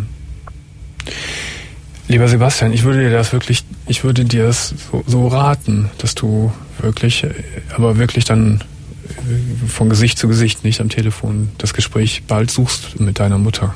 Lieber Sebastian, ich würde dir das wirklich, ich würde dir das so, so raten, dass du wirklich, aber wirklich dann von Gesicht zu Gesicht, nicht am Telefon, das Gespräch bald suchst mit deiner Mutter.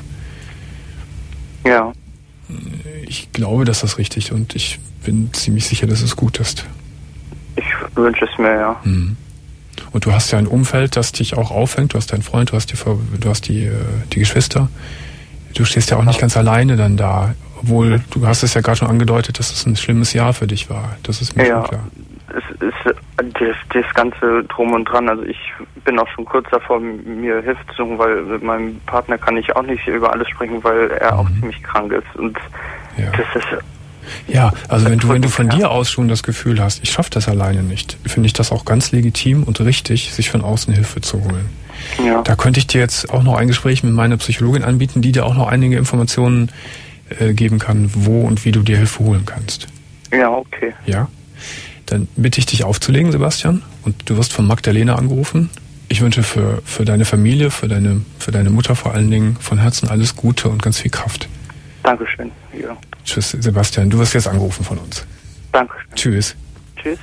Ja. Ich glaube, dass das richtig ist und ich bin ziemlich sicher, dass es gut ist. Ich wünsche es mir, ja. Mhm. Und du hast ja ein Umfeld, das dich auch auffängt. Du hast deinen Freund, du hast die, du hast die, die Geschwister. Du stehst ja auch nicht ganz alleine dann da. Obwohl, du hast es ja gerade schon angedeutet, dass es ein schlimmes Jahr für dich war. Das ist mir ja, schon klar. Es ist das, das ganze Drum und Dran. Also ich bin auch schon kurz davor, mir Hilfe zu suchen, weil mit meinem Partner kann ich auch nicht über alles sprechen, weil er mhm. auch ziemlich krank ist. Und ja. das ist... Ja, also wenn du, wenn du von dir aus schon das Gefühl hast, ich schaffe das alleine nicht, finde ich das auch ganz legitim und richtig, sich von außen Hilfe zu holen. Ja. Da könnte ich dir jetzt auch noch ein Gespräch mit meiner Psychologin anbieten, die dir auch noch einige Informationen äh, geben kann, wo und wie du dir Hilfe holen kannst. Ja, okay. Ja? Dann bitte ich dich aufzulegen, Sebastian, und du wirst von Magdalena angerufen. Ich wünsche für, für deine Familie, für deine, für deine Mutter vor allen Dingen von Herzen alles Gute und ganz viel Kraft. Dankeschön. Ja. Tschüss, Sebastian. Du wirst jetzt angerufen von uns. Dankeschön. Tschüss. Tschüss.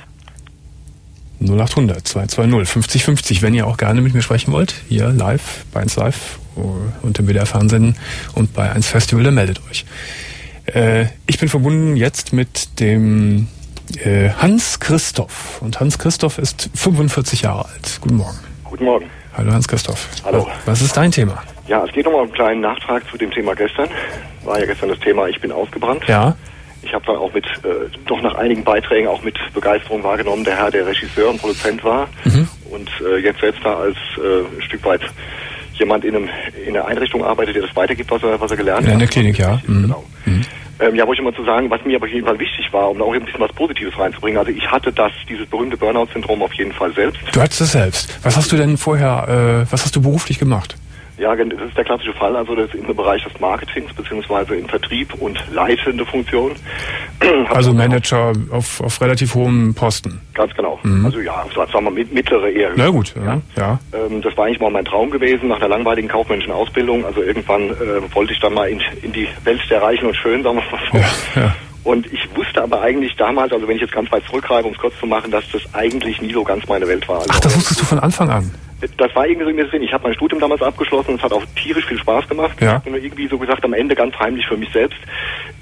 null acht hundert zwei zwei null fünfzig fünfzig. Wenn ihr auch gerne mit mir sprechen wollt, hier live, bei eins Live und im W D R-Fernsehen und bei eins Festival, dann meldet euch. Äh, ich bin verbunden jetzt mit dem äh, Hans Christoph. Und Hans Christoph ist fünfundvierzig Jahre alt. Guten Morgen. Guten Morgen. Hallo Hans Christoph. Hallo. Was ist dein Thema? Ja, es geht nochmal um einen kleinen Nachtrag zu dem Thema gestern. War ja gestern das Thema, ich bin ausgebrannt. Ja. Ich habe dann auch mit, äh, doch nach einigen Beiträgen auch mit Begeisterung wahrgenommen, der Herr, der Regisseur und Produzent war mhm. und äh, jetzt selbst da als äh, ein Stück weit jemand in, einem, in einer Einrichtung arbeitet, der das weitergibt, was er, was er gelernt ja, hat. In der Klinik, ja. Mhm. Genau. Mhm. Ähm, ja, wollte ich mal zu sagen, was mir aber auf jeden Fall wichtig war, um da auch ein bisschen was Positives reinzubringen. Also ich hatte das, dieses berühmte Burnout-Syndrom auf jeden Fall selbst. Du hattest es selbst. Was hast du denn vorher, äh, was hast du beruflich gemacht? Ja, das ist der klassische Fall, also das ist im Bereich des Marketings beziehungsweise im Vertrieb und leitende Funktion. Also Manager auf, auf relativ hohem Posten. Ganz genau. Mhm. Also ja, sagen wir mittlere eher. Na gut, ja. ja. Ähm, das war eigentlich mal mein Traum gewesen, nach einer langweiligen kaufmännischen Ausbildung. Also irgendwann äh, wollte ich dann mal in, in die Welt der Reichen und Schönen, sagen wir mal so. Ja, ja. Und ich wusste aber eigentlich damals, also wenn ich jetzt ganz weit zurückgreife, um es kurz zu machen, dass das eigentlich nie so ganz meine Welt war. Also Ach, das wusstest du von Anfang an? Das war irgendwie so in der Sinn. Ich habe mein Studium damals abgeschlossen und es hat auch tierisch viel Spaß gemacht. Ja. Ich habe mir irgendwie so gesagt, am Ende ganz heimlich für mich selbst,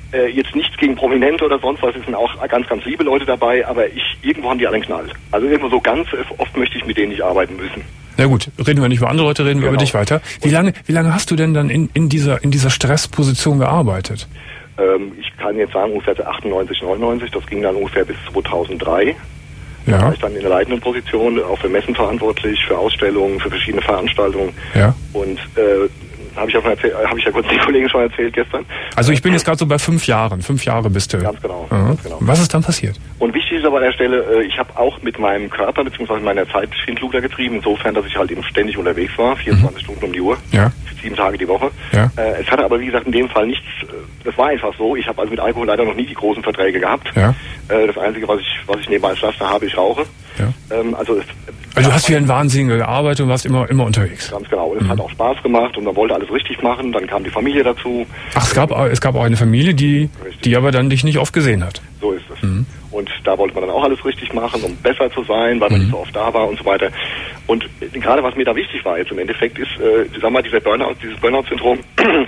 Äh, jetzt nichts gegen Prominente oder sonst was, es sind auch ganz, ganz liebe Leute dabei, aber ich irgendwo haben die alle einen Knall. Also irgendwo so ganz oft möchte ich mit denen nicht arbeiten müssen. Na gut, reden wir nicht über andere Leute, reden wir genau. über dich weiter. Wie lange, wie lange hast du denn dann in, in dieser, in dieser Stressposition gearbeitet? Ähm, ich kann jetzt sagen, ungefähr achtundneunzig, neunundneunzig, das ging dann ungefähr bis zweitausenddrei. Ja. Da war ich dann in der leitenden Position, auch für Messen verantwortlich, für Ausstellungen, für verschiedene Veranstaltungen. Ja. Und äh, habe ich, ja hab ich ja kurz den Kollegen schon erzählt gestern. Also ich bin jetzt gerade so bei fünf Jahren. Fünf Jahre bist du. Ganz genau, mhm. ganz genau. Was ist dann passiert? Und wichtig ist aber an der Stelle, ich habe auch mit meinem Körper bzw. meiner Zeit Schindluder getrieben, insofern, dass ich halt eben ständig unterwegs war, vierundzwanzig mhm. Stunden um die Uhr, ja. sieben Tage die Woche. Ja. Es hatte aber, wie gesagt, in dem Fall nichts, das war einfach so, ich habe also mit Alkohol leider noch nie die großen Verträge gehabt. Ja. Das Einzige, was ich, was ich nebenbei als Laster habe, ich rauche. Ja. Also, es, also du hast wie ein Wahnsinniger gearbeitet und warst immer, immer unterwegs. Ganz genau. Und es mhm. hat auch Spaß gemacht und man wollte alles richtig machen. Dann kam die Familie dazu. Ach, es gab, es gab auch eine Familie, die, die aber dann dich nicht oft gesehen hat. So ist es. Mhm. Und da wollte man dann auch alles richtig machen, um besser zu sein, weil man mhm. nicht so oft da war und so weiter. Und gerade was mir da wichtig war jetzt im Endeffekt ist, äh, sag mal, dieser Burnout, dieses Burnout-Syndrom,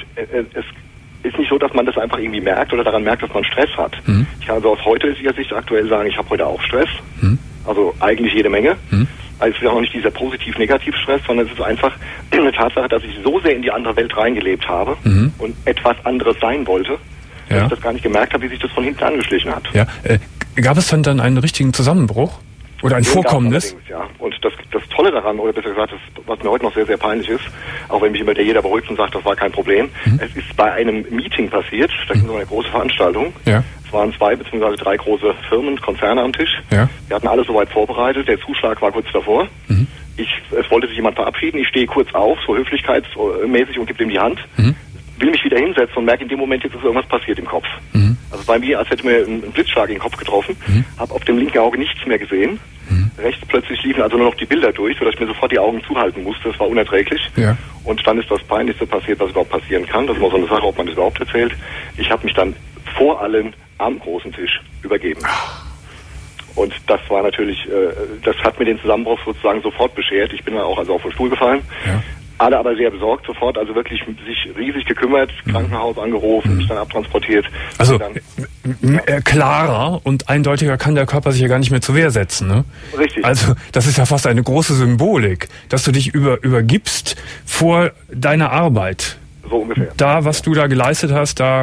es ist nicht so, dass man das einfach irgendwie merkt oder daran merkt, dass man Stress hat. Mhm. Ich kann also aus heutiger Sicht aktuell sagen, ich habe heute auch Stress. Mhm. Also eigentlich jede Menge. Mhm. Also es ist auch nicht dieser positiv-negativ-Stress, sondern es ist einfach eine Tatsache, dass ich so sehr in die andere Welt reingelebt habe mhm. und etwas anderes sein wollte, dass ja. ich das gar nicht gemerkt habe, wie sich das von hinten angeschlichen hat. Ja. Äh, gab es dann dann einen richtigen Zusammenbruch? Oder ein Vorkommnis? Ja, und das, das Tolle daran, oder besser gesagt, das, was mir heute noch sehr, sehr peinlich ist, auch wenn mich immer der jeder beruhigt und sagt, das war kein Problem, mhm. es ist bei einem Meeting passiert, da ging es um eine große Veranstaltung. Ja. Es waren zwei bzw. drei große Firmen, Konzerne am Tisch. Ja. Wir hatten alles soweit vorbereitet, der Zuschlag war kurz davor. Mhm. Ich, es wollte sich jemand verabschieden, ich stehe kurz auf, so höflichkeitsmäßig und gebe ihm die Hand. Mhm. Will mich wieder hinsetzen und merke in dem Moment, jetzt ist irgendwas passiert im Kopf. Mhm. Also bei mir, als hätte mir ein Blitzschlag in den Kopf getroffen, mhm. habe auf dem linken Auge nichts mehr gesehen. Mhm. Rechts plötzlich liefen also nur noch die Bilder durch, sodass ich mir sofort die Augen zuhalten musste. Das war unerträglich. Ja. Und dann ist das Peinlichste passiert, was überhaupt passieren kann. Das ist immer so eine Sache, ob man das überhaupt erzählt. Ich habe mich dann vor allen am großen Tisch übergeben. Und das war natürlich, äh, das hat mir den Zusammenbruch sozusagen sofort beschert. Ich bin dann auch also auf den Stuhl gefallen. Ja. Alle aber sehr besorgt sofort, also wirklich sich riesig gekümmert, mhm. Krankenhaus angerufen, mhm. mich dann abtransportiert. Also dann, ja. klarer und eindeutiger kann der Körper sich ja gar nicht mehr zur Wehr setzen, ne? Richtig. Also das ist ja fast eine große Symbolik, dass du dich über, übergibst vor deiner Arbeit. So ungefähr. Da, was du da geleistet hast, da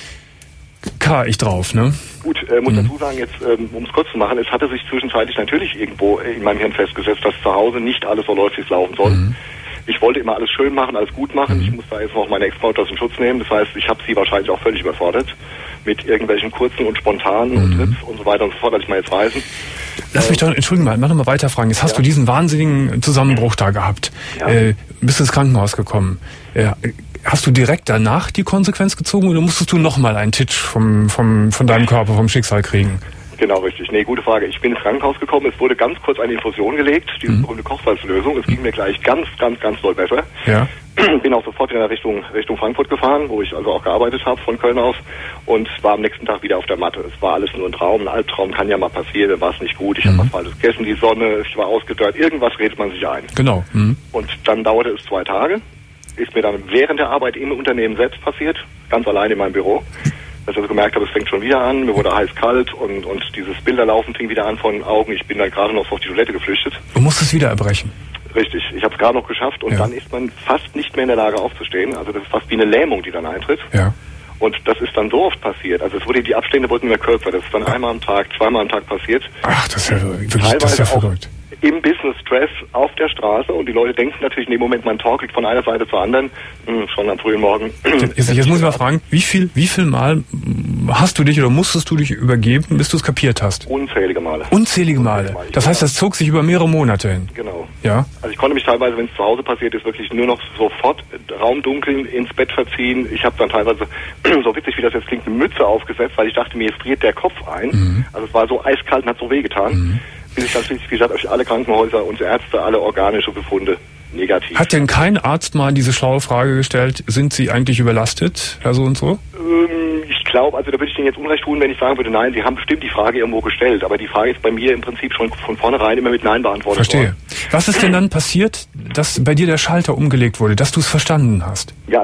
kar ich drauf, ne? Gut, äh, muss mhm. dazu sagen, jetzt, ähm, um es kurz zu machen, es hatte sich zwischenzeitlich natürlich irgendwo in meinem Hirn festgesetzt, dass zu Hause nicht alles so läuft, wie es laufen soll. Mhm. Ich wollte immer alles schön machen, alles gut machen. Mhm. Ich muss da jetzt noch meine Ex-Frau aus dem Schutz nehmen. Das heißt, ich habe sie wahrscheinlich auch völlig überfordert mit irgendwelchen kurzen und spontanen mhm. und Trips und so weiter und so fort, als ich mal jetzt reisen. Lass äh, mich doch, entschuldigen mal, mach noch mal weiterfragen. Jetzt hast ja. du diesen wahnsinnigen Zusammenbruch da gehabt. Ja. Äh, bist ins Krankenhaus gekommen. Äh, hast du direkt danach die Konsequenz gezogen oder musstest du noch mal einen Titsch vom, vom, von deinem Körper, vom Schicksal kriegen? Genau, richtig. Nee, gute Frage. Ich bin ins Krankenhaus gekommen, es wurde ganz kurz eine Infusion gelegt, diese mhm. berühmte Kochsalzlösung. Es ging mir gleich ganz, ganz, ganz doll besser. Ja. Bin auch sofort wieder Richtung, Richtung Frankfurt gefahren, wo ich also auch gearbeitet habe von Köln aus und war am nächsten Tag wieder auf der Matte. Es war alles nur ein Traum, ein Albtraum, kann ja mal passieren, dann war es nicht gut. Ich mhm. habe was Falsches gegessen, die Sonne, ich war ausgedörrt, irgendwas redet man sich ein. Genau. Mhm. Und dann dauerte es zwei Tage, ist mir dann während der Arbeit im Unternehmen selbst passiert, ganz allein in meinem Büro. Dass ich also gemerkt habe, es fängt schon wieder an, mir wurde heiß-kalt und, und dieses Bilderlaufen fing wieder an von den Augen. Ich bin dann gerade noch so auf die Toilette geflüchtet. Du musstest wieder erbrechen. Richtig, ich habe es gerade noch geschafft und ja. dann ist man fast nicht mehr in der Lage aufzustehen. Also das ist fast wie eine Lähmung, die dann eintritt. Ja. Und das ist dann so oft passiert. Also es wurde, die Abstände wurden immer kürzer. Das ist dann Ach. einmal am Tag, zweimal am Tag passiert. Ach, das ist ja wirklich, das ist ja verrückt. Im Business Stress auf der Straße und die Leute denken natürlich in dem Moment, man torkelt von einer Seite zur anderen, hm, schon am frühen Morgen. Jetzt, jetzt muss ich mal fragen, wie viel, wie viel Mal hast du dich oder musstest du dich übergeben, bis du es kapiert hast? Unzählige Male. Unzählige Male. Das heißt, das zog sich über mehrere Monate hin. Genau. Ja. Also ich konnte mich teilweise, wenn es zu Hause passiert ist, wirklich nur noch sofort raumdunkeln, ins Bett verziehen. Ich habe dann teilweise, so witzig wie das jetzt klingt, eine Mütze aufgesetzt, weil ich dachte, mir friert der Kopf ein. Mhm. Also es war so eiskalt und hat so wehgetan. Mhm. Bis ich dann schließlich, wie gesagt, euch alle Krankenhäuser und Ärzte, alle organische Befunde negativ. Hat denn kein Arzt mal diese schlaue Frage gestellt, sind Sie eigentlich überlastet, Herr so und so? Ähm, ich glaube, also da würde ich Ihnen jetzt Unrecht tun, wenn ich sagen würde, nein, Sie haben bestimmt die Frage irgendwo gestellt, aber die Frage ist bei mir im Prinzip schon von vornherein immer mit Nein beantwortet Verstehe. worden. Was ist denn dann passiert, dass bei dir der Schalter umgelegt wurde, dass du es verstanden hast? Ja, also ich, ich bin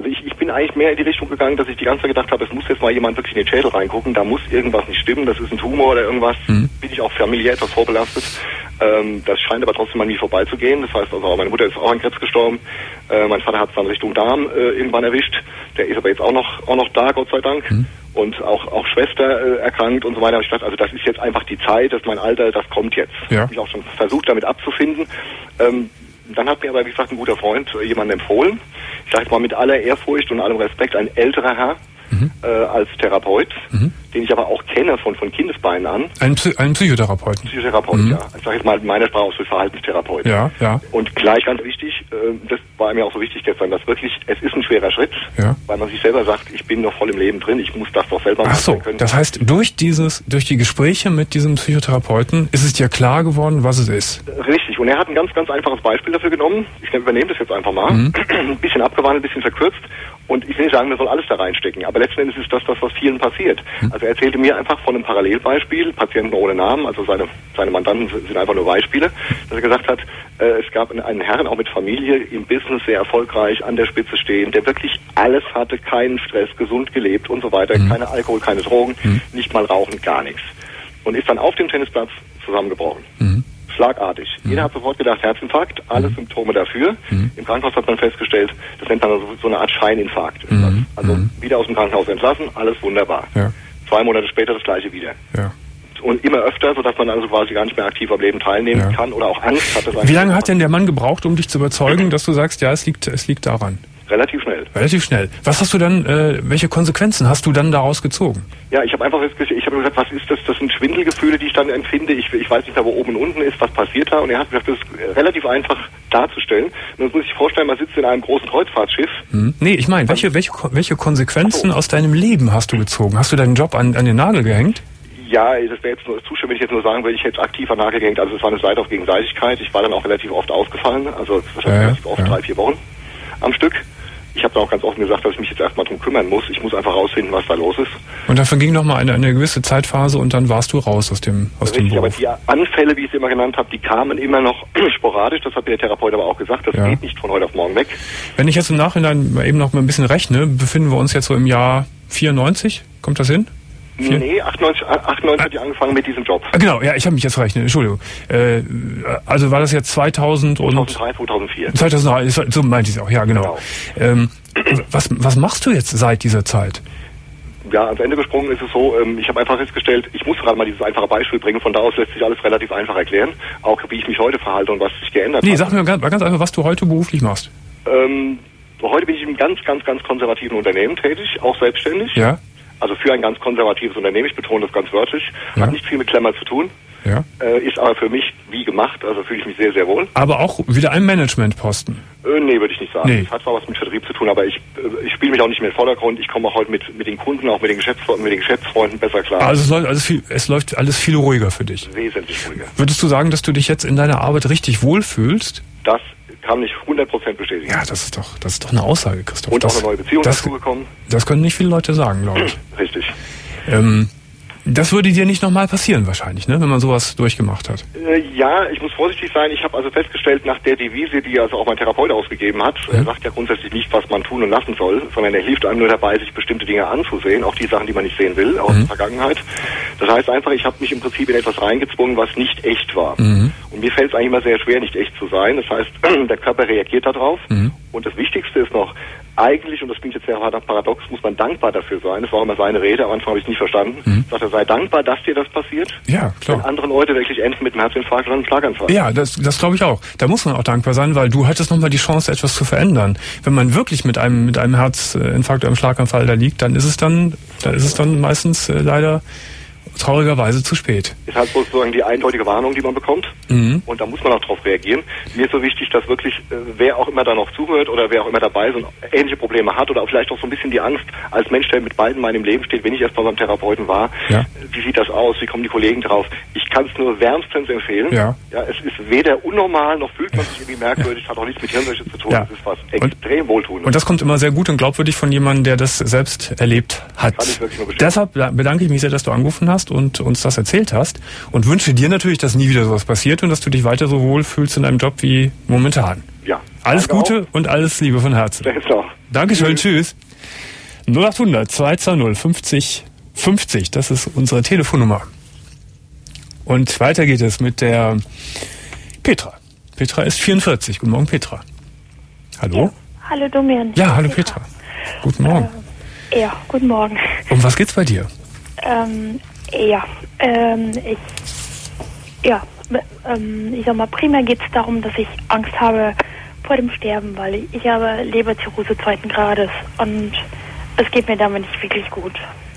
bin eigentlich mehr in die Richtung gegangen, dass ich die ganze Zeit gedacht habe, es muss jetzt mal jemand wirklich in den Schädel reingucken, da muss irgendwas nicht stimmen, das ist ein Tumor oder irgendwas, mhm. bin ich auch familiär etwas vorbelastet. Ähm, das scheint aber trotzdem an mir vorbeizugehen. Das heißt also, meine Mutter ist auch an Krebs gestorben. Äh, mein Vater hat es dann Richtung Darm äh, irgendwann erwischt. Der ist aber jetzt auch noch auch noch da, Gott sei Dank. Mhm. Und auch auch Schwester äh, erkrankt und so weiter. Ich dachte, also das ist jetzt einfach die Zeit, dass mein Alter, das kommt jetzt. Ja. Habe ich auch schon versucht, damit abzufinden. Ähm, dann hat mir aber, wie gesagt, ein guter Freund äh, jemanden empfohlen. Ich sage jetzt mal mit aller Ehrfurcht und allem Respekt, ein älterer Herr. Mhm. Äh, als Therapeut, mhm. den ich aber auch kenne von, von Kindesbeinen an. Ein, Psy- ein Psychotherapeuten? Psychotherapeut, mhm. ja. Ich sage jetzt mal in meiner Sprache aus Verhaltenstherapeut. Ja, ja. Und gleich ganz wichtig, äh, das war mir auch so wichtig gestern, dass wirklich, es ist ein schwerer Schritt, ja. weil man sich selber sagt, ich bin noch voll im Leben drin, ich muss das doch selber machen. Ach so, können. Das heißt, durch dieses, durch die Gespräche mit diesem Psychotherapeuten ist es dir klar geworden, was es ist? Richtig, und er hat ein ganz, ganz einfaches Beispiel dafür genommen. Ich übernehme das jetzt einfach mal. Mhm. Ein bisschen abgewandelt, ein bisschen verkürzt. Und ich will nicht sagen, man soll alles da reinstecken, aber letzten Endes ist das das, was vielen passiert. Mhm. Also er erzählte mir einfach von einem Parallelbeispiel, Patienten ohne Namen, also seine seine Mandanten sind einfach nur Beispiele, dass er gesagt hat, äh, es gab einen Herrn auch mit Familie, im Business sehr erfolgreich, an der Spitze stehen, der wirklich alles hatte, keinen Stress, gesund gelebt und so weiter, mhm. keine Alkohol, keine Drogen, mhm. nicht mal rauchen, gar nichts. Und ist dann auf dem Tennisplatz zusammengebrochen. Mhm. Schlagartig. Mhm. Jeder hat sofort gedacht, Herzinfarkt, alle mhm. Symptome dafür. Mhm. Im Krankenhaus hat man festgestellt, das nennt man also so eine Art Scheininfarkt. Mhm. Also mhm. wieder aus dem Krankenhaus entlassen, alles wunderbar. Ja. Zwei Monate später das gleiche wieder. Ja. Und immer öfter, sodass man also quasi gar nicht mehr aktiv am Leben teilnehmen ja. kann oder auch Angst hat. Das Wie lange hat denn der Mann gebraucht, um dich zu überzeugen, dass du sagst, ja, es liegt, es liegt daran? Relativ schnell. Relativ schnell. Was hast du dann, äh, welche Konsequenzen hast du dann daraus gezogen? Ja, ich habe einfach ich habe gesagt, was ist das? Das sind Schwindelgefühle, die ich dann empfinde. Ich, ich weiß nicht mehr, wo oben und unten ist, was passiert da. Und er hat gesagt, das ist relativ einfach darzustellen. Und das muss ich vorstellen, man sitzt in einem großen Kreuzfahrtschiff. Hm. Nee, ich meine, welche, welche, welche Konsequenzen so. aus deinem Leben hast du gezogen? Hast du deinen Job an, an den Nagel gehängt? Ja, das wäre jetzt nur zustimmen, wenn ich jetzt nur sagen würde, ich hätte aktiv an Nagel gehängt. Also es war eine Seite auf Gegenseitigkeit. Ich war dann auch relativ oft ausgefallen, also wahrscheinlich ja, relativ oft, ja. drei, vier Wochen am Stück. Ich habe da auch ganz offen gesagt, dass ich mich jetzt erstmal drum kümmern muss. Ich muss einfach rausfinden, was da los ist. Und dann verging noch mal eine, eine gewisse Zeitphase und dann warst du raus aus dem aus Richtig, dem Beruf. Aber die Anfälle, wie ich es immer genannt habe, die kamen immer noch sporadisch. Das hat mir der Therapeut aber auch gesagt. Das ja. geht nicht von heute auf morgen weg. Wenn ich jetzt im Nachhinein eben noch mal ein bisschen rechne, befinden wir uns jetzt so im Jahr vierundneunzig. Kommt das hin? Vier? Nee, achtundneunzig, achtundneunzig ah, hat die angefangen mit diesem Job. Genau, ja, ich habe mich jetzt verrechnet, Entschuldigung. Äh, also war das jetzt zweitausend und... zweitausenddrei, zweitausendvier. zweitausenddrei, so meinte ich es auch, ja, genau. genau. Ähm, was, was machst du jetzt seit dieser Zeit? Ja, ans Ende gesprungen ist es so, ähm, ich habe einfach festgestellt, ich muss gerade mal dieses einfache Beispiel bringen, von da aus lässt sich alles relativ einfach erklären, auch wie ich mich heute verhalte und was sich geändert nee, hat. Nee, sag mir ganz, ganz einfach, was du heute beruflich machst. Ähm, heute bin ich in einem ganz, ganz, ganz konservativen Unternehmen tätig, auch selbstständig. Ja. Also für ein ganz konservatives Unternehmen, ich betone das ganz wörtlich, ja. hat nicht viel mit Klemmer zu tun, ja. äh, ist aber für mich wie gemacht, also fühle ich mich sehr, sehr wohl. Aber auch wieder ein Managementposten? Äh, nee, würde ich nicht sagen. Nee. Das hat zwar was mit Vertrieb zu tun, aber ich, äh, ich spiele mich auch nicht mehr im Vordergrund, ich komme auch heute mit, mit den Kunden, auch mit den, Geschäftsfreunden, mit den Geschäftsfreunden besser klar. Also es läuft, alles viel, es läuft alles viel ruhiger für dich? Wesentlich ruhiger. Würdest du sagen, dass du dich jetzt in deiner Arbeit richtig wohlfühlst? Das kann ich hundert Prozent bestätigen. Ja, das ist doch, das ist doch eine Aussage, Christoph. Und das, auch eine neue Beziehung das, dazugekommen. Das können nicht viele Leute sagen, glaube ich. Richtig. Ähm, das würde dir nicht nochmal passieren wahrscheinlich, ne, wenn man sowas durchgemacht hat. Äh, ja, ich muss vorsichtig sein. Ich habe also festgestellt, nach der Devise, die also auch mein Therapeut ausgegeben hat, ja. er sagt ja grundsätzlich nicht, was man tun und lassen soll, sondern er hilft einem nur dabei, sich bestimmte Dinge anzusehen, auch die Sachen, die man nicht sehen will, aus mhm. der Vergangenheit. Das heißt einfach, ich habe mich im Prinzip in etwas reingezwungen, was nicht echt war. Mhm. Und mir fällt es eigentlich immer sehr schwer, nicht echt zu sein. Das heißt, der Körper reagiert darauf. Mhm. Und das Wichtigste ist noch, eigentlich, und das klingt jetzt sehr paradox, muss man dankbar dafür sein. Das war immer seine Rede, am Anfang habe ich es nicht verstanden. Mhm. Sagt er, sei dankbar, dass dir das passiert. Ja, klar. Wenn andere Leute wirklich enden mit einem Herzinfarkt oder einem Schlaganfall. Ja, das, das glaube ich auch. Da muss man auch dankbar sein, weil du hattest nochmal die Chance, etwas zu verändern. Wenn man wirklich mit einem mit einem Herzinfarkt oder einem Schlaganfall da liegt, dann ist es dann, dann ist es dann meistens äh, leider traurigerweise zu spät. Ist halt sozusagen die eindeutige Warnung, die man bekommt. Mhm. Und da muss man auch drauf reagieren. Mir ist so wichtig, dass wirklich, äh, wer auch immer da noch zuhört oder wer auch immer dabei ist und ähnliche Probleme hat oder auch vielleicht auch so ein bisschen die Angst als Mensch, der mit beiden in meinem Leben steht, wenn ich erst mal beim Therapeuten war, ja. wie sieht das aus, wie kommen die Kollegen drauf? Ich kann es nur wärmstens empfehlen. Ja. Ja, es ist weder unnormal, noch fühlt man sich irgendwie merkwürdig, ja. hat auch nichts mit Hirnwäsche zu tun. Ja. Es ist was extrem und, wohltuendes. Und das kommt immer sehr gut und glaubwürdig von jemandem, der das selbst erlebt hat. Kann ich wirklich nur bestätigen. Deshalb bedanke ich mich sehr, dass du angerufen hast und uns das erzählt hast und wünsche dir natürlich, dass nie wieder sowas passiert und dass du dich weiter so wohl fühlst in deinem Job wie momentan. Ja. Alles Gute auch. Und alles Liebe von Herzen. Danke auch. Dankeschön, tschüss. tschüss. null acht hundert zwei zwei null fünfzig fünfzig, das ist unsere Telefonnummer. Und weiter geht es mit der Petra. Petra ist vierundvierzig. Guten Morgen, Petra. Hallo? Ja. Hallo, Domian. Ja, hallo, Petra. Petra. Guten Morgen. Äh, ja, guten Morgen. Um was geht's bei dir? Ähm, ja, ähm, ich, ja, ähm, ich sag mal, primär geht's darum, dass ich Angst habe vor dem Sterben, weil ich, ich habe Leberzirrhose zweiten Grades und es geht mir damit nicht wirklich gut.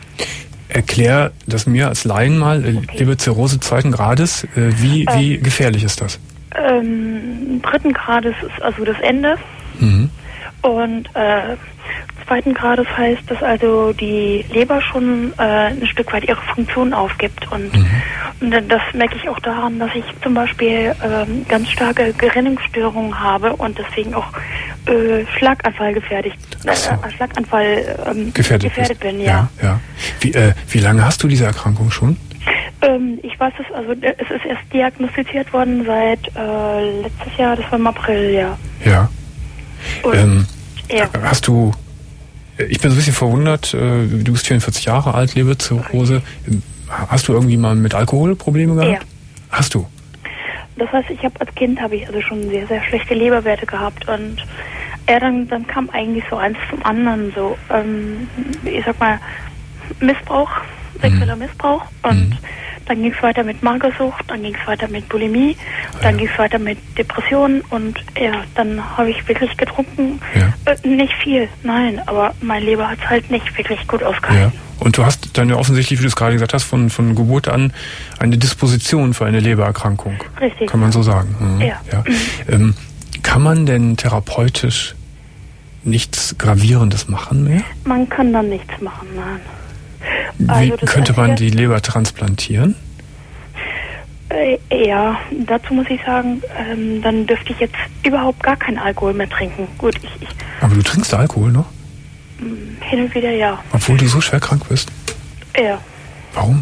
Erklär das mir als Laien mal, okay. Leberzirrhose zweiten Grades, äh, wie, ähm, wie gefährlich ist das? Ähm, dritten Grades ist also das Ende. Mhm. Und äh, zweiten Grades heißt, dass also die Leber schon äh, ein Stück weit ihre Funktion aufgibt. Und, mhm. und das merke ich auch daran, dass ich zum Beispiel ähm, ganz starke Gerinnungsstörungen habe und deswegen auch äh, Schlaganfall gefährdet, äh, so. Schlaganfall ähm, gefährdet, gefährdet bin. Ja. Ja, ja. Wie, äh, wie lange hast du diese Erkrankung schon? Ähm, ich weiß es, also es ist erst diagnostiziert worden seit äh, letztes Jahr, das war im April, ja. Ja. Und, ähm, ja. Hast du, ich bin so ein bisschen verwundert, du bist vierundvierzig Jahre alt, Leberzirrhose. Hast du irgendwie mal mit Alkohol Probleme gehabt? Ja. Hast du? Das heißt, ich habe als Kind habe ich also schon sehr, sehr schlechte Leberwerte gehabt und ja, dann, dann kam eigentlich so eins zum anderen, so, ähm, ich sag mal, Missbrauch, sexueller mhm. Missbrauch und mhm. dann ging es weiter mit Magersucht, dann ging es weiter mit Bulimie, dann ja. ging es weiter mit Depressionen und ja, dann habe ich wirklich getrunken. Ja. Äh, nicht viel, nein, aber mein Leber hat es halt nicht wirklich gut ausgehalten. Ja. Und du hast dann ja offensichtlich, wie du es gerade gesagt hast, von, von Geburt an eine Disposition für eine Lebererkrankung. Richtig. Kann man so sagen. Mhm. Ja. ja. Ähm, kann man denn therapeutisch nichts Gravierendes machen mehr? Man kann dann nichts machen, nein. Wie also könnte man die Leber transplantieren? Äh, ja, dazu muss ich sagen, ähm, dann dürfte ich jetzt überhaupt gar keinen Alkohol mehr trinken. Gut, ich, ich Aber du trinkst Alkohol noch? Hin und wieder, ja. Obwohl du so schwer krank bist? Ja. Warum?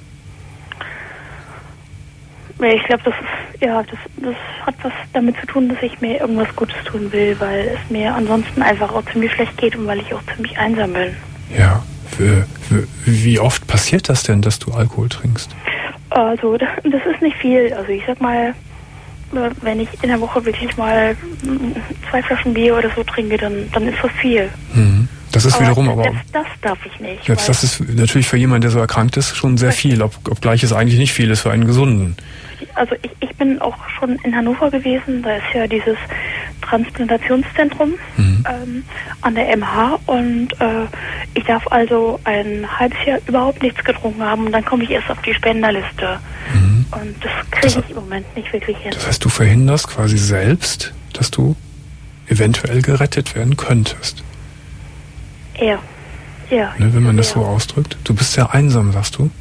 Ich glaube, das ist, ja, das, das hat was damit zu tun, dass ich mir irgendwas Gutes tun will, weil es mir ansonsten einfach auch ziemlich schlecht geht und weil ich auch ziemlich einsam bin. Ja. Für, für, wie oft passiert das denn, dass du Alkohol trinkst? Also, das ist nicht viel. Also, ich sag mal, wenn ich in der Woche wirklich mal zwei Flaschen Bier oder so trinke, dann, dann ist das viel. Mhm. Das ist aber wiederum aber... Selbst das darf ich nicht. Jetzt, das ist natürlich für jemanden, der so erkrankt ist, schon sehr viel, ob, obgleich es eigentlich nicht viel ist für einen Gesunden. Also ich, ich bin auch schon in Hannover gewesen, da ist ja dieses Transplantationszentrum mhm. ähm, an der M H und äh, ich darf also ein halbes Jahr überhaupt nichts getrunken haben und dann komme ich erst auf die Spenderliste. Mhm. Und das kriege ich im Moment nicht wirklich hin. Das heißt, du verhinderst quasi selbst, dass du eventuell gerettet werden könntest. Ja, ja. Ne, wenn man das ja. so ausdrückt. Du bist sehr einsam, sagst du?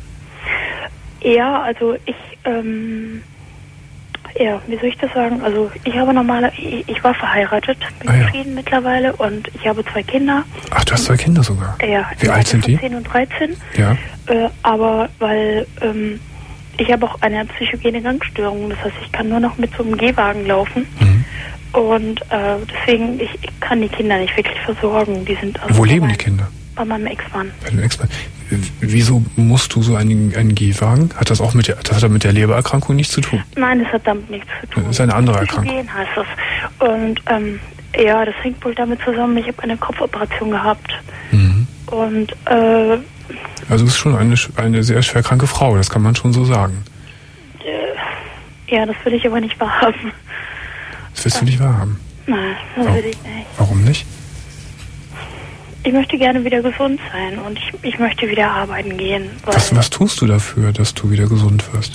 Ja, also ich, ähm, ja, wie soll ich das sagen? Also ich habe normaler, ich, ich war verheiratet, bin ah, geschieden ja. mittlerweile und ich habe zwei Kinder. Ach, du hast zwei Kinder sogar? Ja. Wie alt sind die? zehn und dreizehn. Ja. Äh, aber weil, ähm, ich habe auch eine psychogene Gangstörung, das heißt, ich kann nur noch mit so einem Gehwagen laufen. Mhm. Und äh, deswegen, ich, ich kann die Kinder nicht wirklich versorgen. Die sind also Wo leben mein, die Kinder? Bei meinem Ex-Mann. Bei dem Ex-Mann. Wieso musst du so einen, einen Gehwagen? Hat das auch mit der, das hat mit der Lebererkrankung nichts zu tun? Nein, das hat damit nichts zu tun. Das ist eine andere Erkrankung. Psychogen heißt das. Und ähm, ja, das hängt wohl damit zusammen, ich habe eine Kopfoperation gehabt. Mhm. Und äh, also du bist schon eine, eine sehr schwer kranke Frau, das kann man schon so sagen. Äh, ja, das will ich aber nicht wahrhaben. Das willst du nicht wahrhaben? Nein, das Warum? will ich nicht. Warum nicht? Ich möchte gerne wieder gesund sein und ich, ich möchte wieder arbeiten gehen. Was, was tust du dafür, dass du wieder gesund wirst?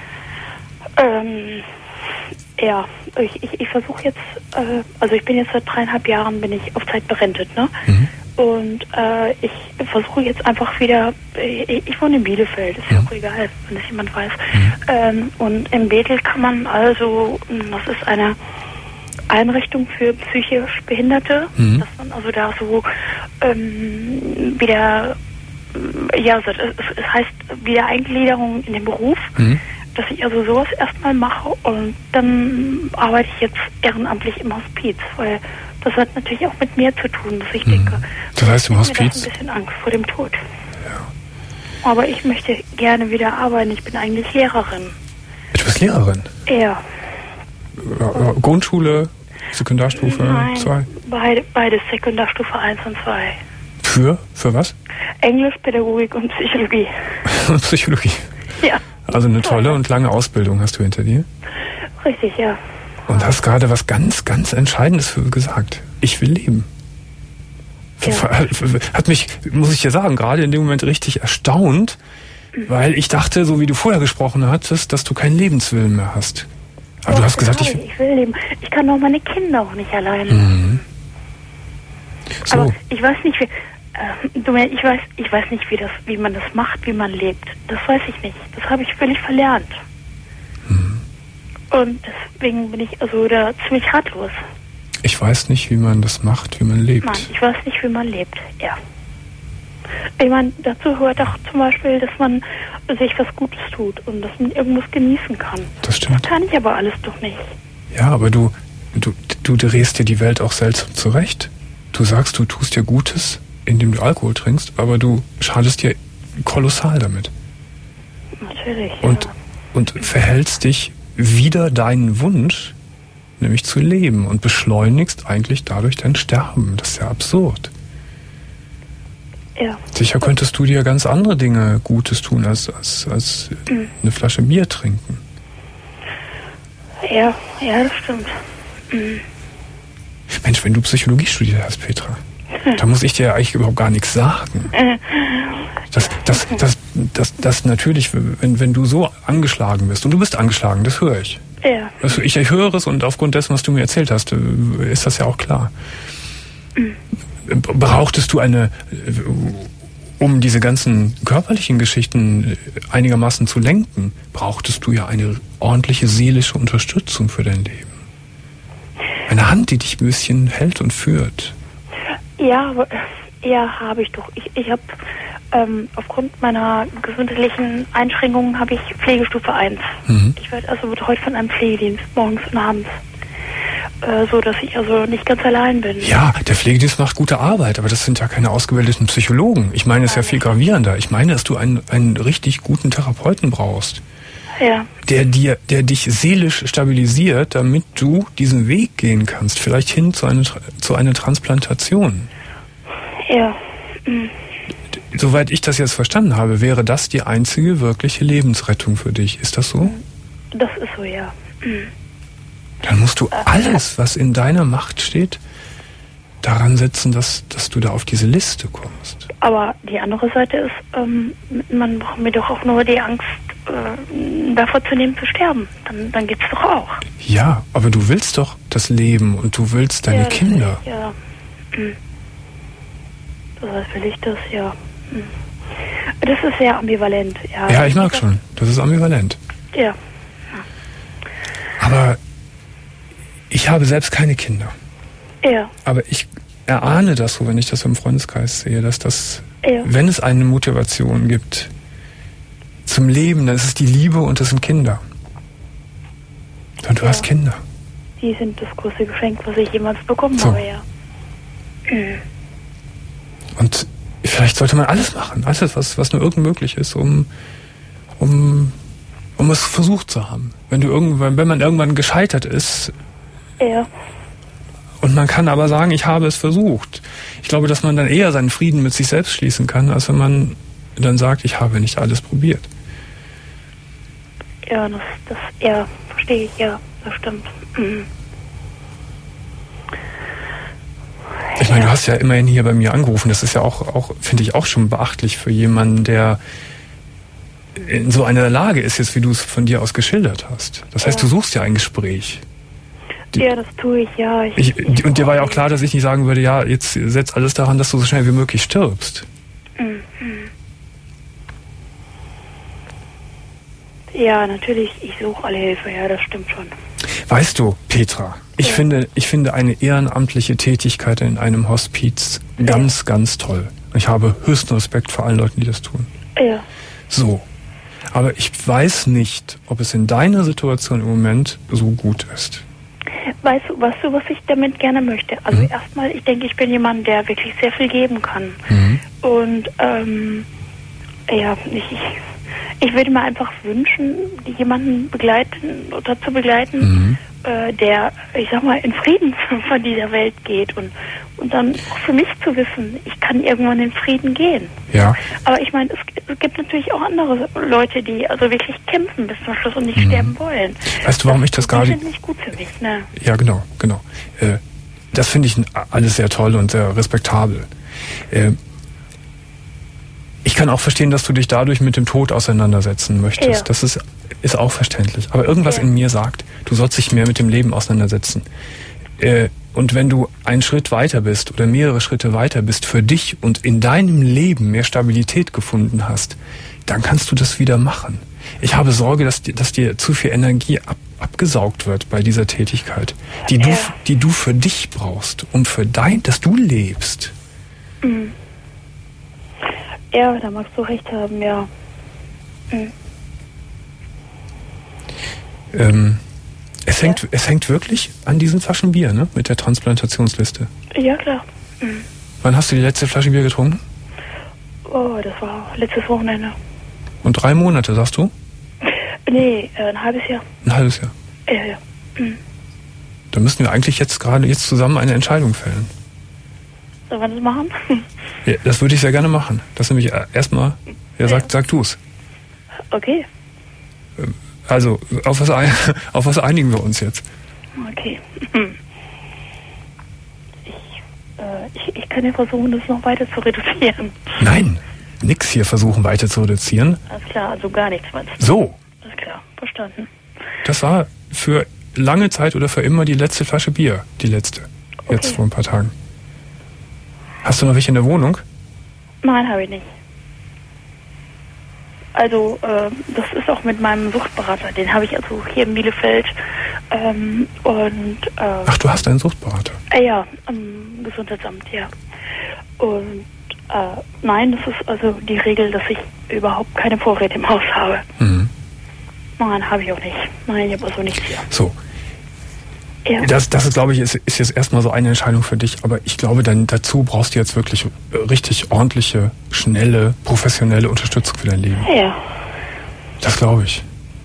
Ähm, ja, ich, ich, ich versuche jetzt, äh, also ich bin jetzt seit dreieinhalb Jahren bin ich auf Zeit berentet, ne? Mhm. Und äh, ich versuche jetzt einfach wieder, ich, ich wohne in Bielefeld, ist ja mhm. auch egal, wenn das jemand weiß. Mhm. Ähm, und in Bethel kann man also, das ist eine Einrichtung für psychisch Behinderte, mhm. dass man also da so ähm, wieder, ja, es, es heißt Wiedereingliederung in den Beruf, mhm. dass ich also sowas erstmal mache und dann arbeite ich jetzt ehrenamtlich im Hospiz, weil das hat natürlich auch mit mir zu tun, dass ich mhm. denke, das heißt im Hospiz? Ich habe ein bisschen Angst vor dem Tod. Ja. Aber ich möchte gerne wieder arbeiten. Ich bin eigentlich Lehrerin. Du bist Lehrerin? Ja. Grundschule, Sekundarstufe zwei? Beide, beides Sekundarstufe eins und zwei. Für? Für was? Englisch, Pädagogik und Psychologie. Psychologie? Ja. Also eine tolle und lange Ausbildung hast du hinter dir? Richtig, ja. Und hast gerade was ganz, ganz Entscheidendes für gesagt. Ich will leben. Ja. Hat mich, muss ich dir sagen, gerade in dem Moment richtig erstaunt, mhm. weil ich dachte, so wie du vorher gesprochen hattest, dass du keinen Lebenswillen mehr hast. Aber Doch, du hast gesagt, ich, ich will leben. Ich kann auch meine Kinder auch nicht alleine. Mhm. So. Aber ich weiß nicht, wie, äh, ich weiß, ich weiß nicht, wie das, wie man das macht, wie man lebt. Das weiß ich nicht. Das habe ich völlig verlernt. Mhm. Und deswegen bin ich also da ziemlich ratlos. Ich weiß nicht, wie man das macht, wie man lebt. Nein, ich weiß nicht, wie man lebt. Ja. Ich meine, dazu gehört auch zum Beispiel, dass man sich was Gutes tut und dass man irgendwas genießen kann. Das stimmt. Das kann ich aber alles doch nicht. Ja, aber du, du, du drehst dir die Welt auch seltsam zurecht. Du sagst, du tust dir Gutes, indem du Alkohol trinkst, aber du schadest dir kolossal damit. Natürlich, und, ja. Und verhältst dich wider deinen Wunsch, nämlich zu leben, und beschleunigst eigentlich dadurch dein Sterben. Das ist ja absurd. Ja. Sicher könntest du dir ganz andere Dinge Gutes tun, als, als, als mhm. eine Flasche Bier trinken. Ja, ja, das stimmt. Mhm. Mensch, wenn du Psychologie studiert hast, Petra, da muss ich dir ja eigentlich überhaupt gar nichts sagen. Das, das, das, das, das natürlich, wenn, wenn du so angeschlagen bist, und du bist angeschlagen, das höre ich. Ja. Also ich, ich höre es, und aufgrund dessen, was du mir erzählt hast, ist das ja auch klar. Mhm. Brauchtest du eine, um diese ganzen körperlichen Geschichten einigermaßen zu lenken, brauchtest du ja eine ordentliche seelische Unterstützung für dein Leben. Eine Hand, die dich ein bisschen hält und führt. Ja, aber ja, habe ich doch. Ich, ich habe ähm, aufgrund meiner gesundheitlichen Einschränkungen habe ich Pflegestufe eins. Mhm. Ich werde also betreut von einem Pflegedienst morgens und abends. Äh, so, dass ich also nicht ganz allein bin. Ja, der Pflegedienst macht gute Arbeit, aber das sind ja keine ausgebildeten Psychologen. Ich meine, es ist ja viel gravierender. Ich meine, dass du einen, einen richtig guten Therapeuten brauchst. Ja. Der dir, der dich seelisch stabilisiert, damit du diesen Weg gehen kannst, vielleicht hin zu einer, zu einer Transplantation. Ja. Mhm. Soweit ich das jetzt verstanden habe, wäre das die einzige wirkliche Lebensrettung für dich. Ist das so? Das ist so, ja. Mhm. Dann musst du alles, was in deiner Macht steht, daran setzen, dass, dass du da auf diese Liste kommst. Aber die andere Seite ist, ähm, man braucht mir doch auch nur die Angst äh, davor zu nehmen, zu sterben. Dann, dann geht's doch auch. Ja, aber du willst doch das Leben und du willst deine ja, Kinder. Ich, ja. Hm. Das will ich das, ja. Hm. Das ist sehr ambivalent, ja. Ja, ich mag schon. Das ist ambivalent. Ja. Aber ich habe selbst keine Kinder. Ja. Aber ich erahne das so, wenn ich das im Freundeskreis sehe, dass das, ja. wenn es eine Motivation gibt zum Leben, dann ist es die Liebe und das sind Kinder. Und du ja. hast Kinder. Die sind das größte Geschenk, was ich jemals bekommen so. habe, ja. Mhm. Und vielleicht sollte man alles machen, alles, was, was nur irgend möglich ist, um, um, um es versucht zu haben. Wenn du irgendwann, wenn man irgendwann gescheitert ist, ja. und man kann aber sagen, ich habe es versucht. Ich glaube, dass man dann eher seinen Frieden mit sich selbst schließen kann, als wenn man dann sagt, ich habe nicht alles probiert. Ja, das, das ja, verstehe ich, ja, das stimmt. Mhm. Ich meine, ja. du hast ja immerhin hier bei mir angerufen. Das ist ja auch, auch finde ich, auch schon beachtlich für jemanden, der in so einer Lage ist, jetzt wie du es von dir aus geschildert hast. Das heißt, ja. du suchst ja ein Gespräch. Die, ja, das tue ich, ja. Ich, ich, ich und dir war ja auch klar, dass ich nicht sagen würde, ja, jetzt setz alles daran, dass du so schnell wie möglich stirbst. Mhm. Ja, natürlich, ich suche alle Hilfe, ja, das stimmt schon. Weißt du, Petra, ich ja. finde, ich finde eine ehrenamtliche Tätigkeit in einem Hospiz ganz, ja. ganz toll. Ich habe höchsten Respekt vor allen Leuten, die das tun. Ja. So. Aber ich weiß nicht, ob es in deiner Situation im Moment so gut ist. weißt du, weißt du, was ich damit gerne möchte? Also mhm. erstmal, ich denke, ich bin jemand, der wirklich sehr viel geben kann. Mhm. Und ähm, ja, ich, ich, ich würde mir einfach wünschen, jemanden begleiten oder zu begleiten, mhm. äh, der, ich sag mal, in Frieden von dieser Welt geht und, und dann auch für mich zu wissen, ich kann irgendwann in Frieden gehen. Ja. Aber ich meine, es, es gibt natürlich auch andere Leute, die also wirklich kämpfen bis zum Schluss und nicht mhm. sterben wollen. Weißt du, warum das, ich das gerade... Das ist nicht gut für mich, ne? Ja, genau, genau. Äh, das finde ich alles sehr toll und sehr respektabel. Äh, Ich kann auch verstehen, dass du dich dadurch mit dem Tod auseinandersetzen möchtest. Ja. Das ist, ist auch verständlich. Aber irgendwas ja. in mir sagt, du sollst dich mehr mit dem Leben auseinandersetzen. Äh, und wenn du einen Schritt weiter bist oder mehrere Schritte weiter bist für dich und in deinem Leben mehr Stabilität gefunden hast, dann kannst du das wieder machen. Ich habe Sorge, dass, dass dir zu viel Energie ab, abgesaugt wird bei dieser Tätigkeit, die du, ja. die du für dich brauchst, um für dein, dass du lebst. Mhm. Ja, da magst du recht haben, ja. Mhm. Ähm, es, hängt, ja. es hängt wirklich an diesen Flaschen Bier, ne? Mit der Transplantationsliste. Ja, klar. Mhm. Wann hast du die letzte Flasche Bier getrunken? Oh, das war letztes Wochenende. Und drei Monate, sagst du? Nee, ein halbes Jahr. Ein halbes Jahr? Ja, ja. Mhm. Da müssen wir eigentlich jetzt gerade jetzt zusammen eine Entscheidung fällen. Sollen wir das machen? Ja, das würde ich sehr gerne machen. Das nämlich erstmal, ja, sag, ja. sag du's. Okay. Also, auf was, ein, auf was einigen wir uns jetzt? Okay. Ich, äh, ich, ich kann ja versuchen, das noch weiter zu reduzieren. Nein, nix hier versuchen weiter zu reduzieren. Alles klar, also gar nichts meinst du? So. Alles klar, verstanden. Das war für lange Zeit oder für immer die letzte Flasche Bier. Die letzte. Okay. Jetzt vor ein paar Tagen. Hast du noch welche in der Wohnung? Nein, habe ich nicht. Also, äh, das ist auch mit meinem Suchtberater. Den habe ich also hier in Bielefeld. Ähm, und, äh, Ach, du hast einen Suchtberater? Äh, ja, am Gesundheitsamt, ja. Und äh, nein, das ist also die Regel, dass ich überhaupt keine Vorräte im Haus habe. Mhm. Nein, habe ich auch nicht. Nein, ich habe also nichts hier. So. Ja. Das, das ist, glaube ich, ist, ist jetzt erstmal so eine Entscheidung für dich, aber ich glaube, dann dazu brauchst du jetzt wirklich richtig ordentliche, schnelle, professionelle Unterstützung für dein Leben. Ja. Das glaube ich.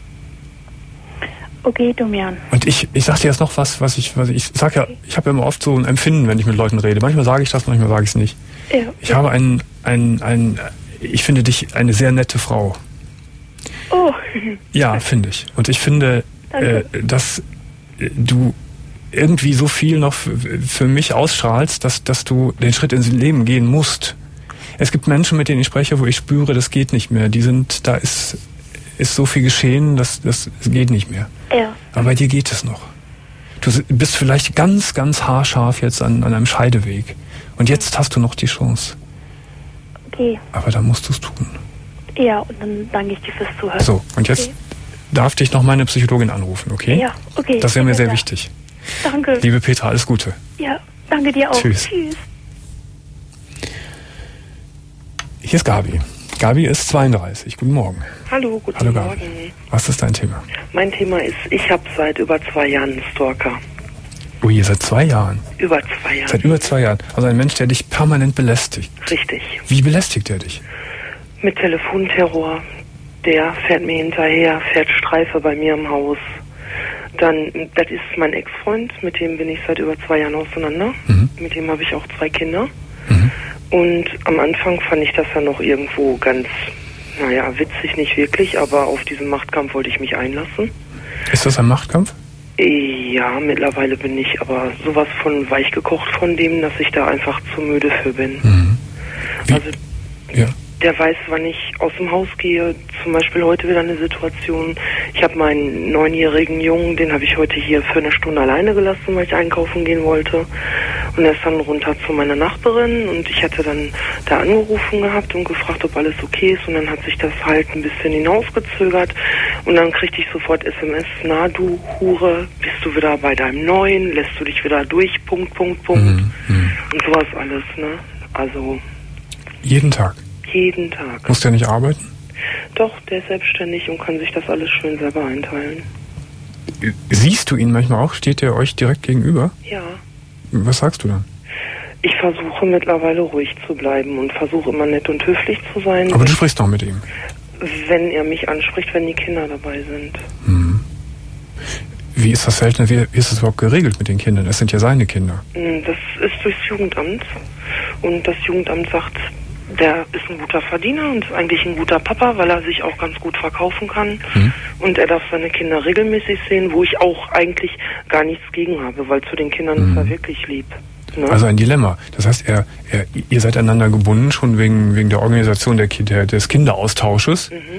Okay, Domian. Und ich, ich sag dir jetzt noch was, was ich, was ich, ich sag ja, ich habe ja immer oft so ein Empfinden, wenn ich mit Leuten rede. Manchmal sage ich das, manchmal sage ich es nicht. Ja. Ich habe einen, einen, einen, ich finde dich eine sehr nette Frau. Oh. Ja, finde ich. Und ich finde, äh, dass du irgendwie so viel noch für mich ausstrahlst, dass, dass du den Schritt ins Leben gehen musst. Es gibt Menschen, mit denen ich spreche, wo ich spüre, das geht nicht mehr. Die sind, da ist, ist so viel geschehen, dass das geht nicht mehr. Ja. Aber bei dir geht es noch. Du bist vielleicht ganz, ganz haarscharf jetzt an, an einem Scheideweg. Und jetzt hast du noch die Chance. Okay. Aber dann musst du es tun. Ja, und dann danke ich dir fürs Zuhören. So, und jetzt okay. darf dich noch meine Psychologin anrufen, okay? Ja, okay. Das wäre mir sehr da. wichtig. Danke. Liebe Petra, alles Gute. Ja, danke dir auch. Tschüss. Tschüss. Hier ist Gabi. Gabi ist zweiunddreißig. Guten Morgen. Hallo, guten Hallo, Morgen. Gabi. Was ist dein Thema? Mein Thema ist, ich habe seit über zwei Jahren einen Stalker. Ui, seit zwei Jahren? Über zwei Jahren. Seit über zwei Jahren. Also ein Mensch, der dich permanent belästigt. Richtig. Wie belästigt er dich? Mit Telefonterror. Der fährt mir hinterher, fährt Streife bei mir im Haus. Dann, das ist mein Ex-Freund, mit dem bin ich seit über zwei Jahren auseinander. Mhm. Mit dem habe ich auch zwei Kinder. Mhm. Und am Anfang fand ich das ja noch irgendwo ganz, naja, witzig nicht wirklich, aber auf diesen Machtkampf wollte ich mich einlassen. Ist das ein Machtkampf? Ja, mittlerweile bin ich aber sowas von weich gekocht von dem, dass ich da einfach zu müde für bin. Mhm. Wie? Also, ja. Der weiß, wann ich aus dem Haus gehe. Zum Beispiel heute wieder eine Situation. Ich habe meinen neunjährigen Jungen, den habe ich heute hier für eine Stunde alleine gelassen, weil ich einkaufen gehen wollte. Und er ist dann runter zu meiner Nachbarin und ich hatte dann da angerufen gehabt und gefragt, ob alles okay ist. Und dann hat sich das halt ein bisschen hinausgezögert. Und dann kriegte ich sofort S M S, na du Hure, bist du wieder bei deinem Neuen, lässt du dich wieder durch, Punkt, Punkt, Punkt. Mhm. Und sowas alles, ne? Also... Jeden Tag? Jeden Tag. Muss der nicht arbeiten? Doch, der ist selbstständig und kann sich das alles schön selber einteilen. siehst du ihn manchmal auch? Steht er euch direkt gegenüber? Ja. Was sagst du dann? Ich versuche mittlerweile ruhig zu bleiben und versuche immer nett und höflich zu sein. Aber du sprichst noch mit ihm? Wenn er mich anspricht, wenn die Kinder dabei sind. Hm. Wie ist das Verhältnis, wie ist das überhaupt geregelt mit den Kindern? Das sind ja seine Kinder. Das ist durchs Jugendamt. Und das Jugendamt sagt, der ist ein guter Verdiener und ist eigentlich ein guter Papa, weil er sich auch ganz gut verkaufen kann. Hm. Und er darf seine Kinder regelmäßig sehen, wo ich auch eigentlich gar nichts gegen habe, weil zu den Kindern hm. ist er wirklich lieb. Ne? Also ein Dilemma. Das heißt, er, er, ihr seid einander gebunden, schon wegen, wegen der Organisation der, der, des Kinderaustausches. Mhm.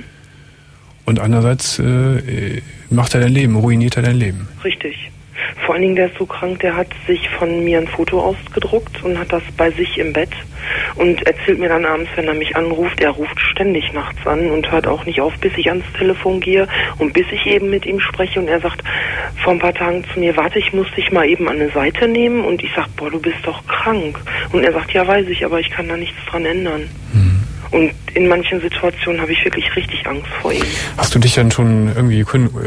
Und andererseits äh, macht er dein Leben, ruiniert er dein Leben. Richtig. Vor allen Dingen, der ist so krank, der hat sich von mir ein Foto ausgedruckt und hat das bei sich im Bett und erzählt mir dann abends, wenn er mich anruft, er ruft ständig nachts an und hört auch nicht auf, bis ich ans Telefon gehe und bis ich eben mit ihm spreche. Und er sagt vor ein paar Tagen zu mir, warte, ich muss dich mal eben an eine Seite nehmen. Und ich sag, boah, du bist doch krank. Und er sagt, ja, weiß ich, aber ich kann da nichts dran ändern. Hm. Und in manchen Situationen habe ich wirklich richtig Angst vor ihm. Hast du dich dann schon irgendwie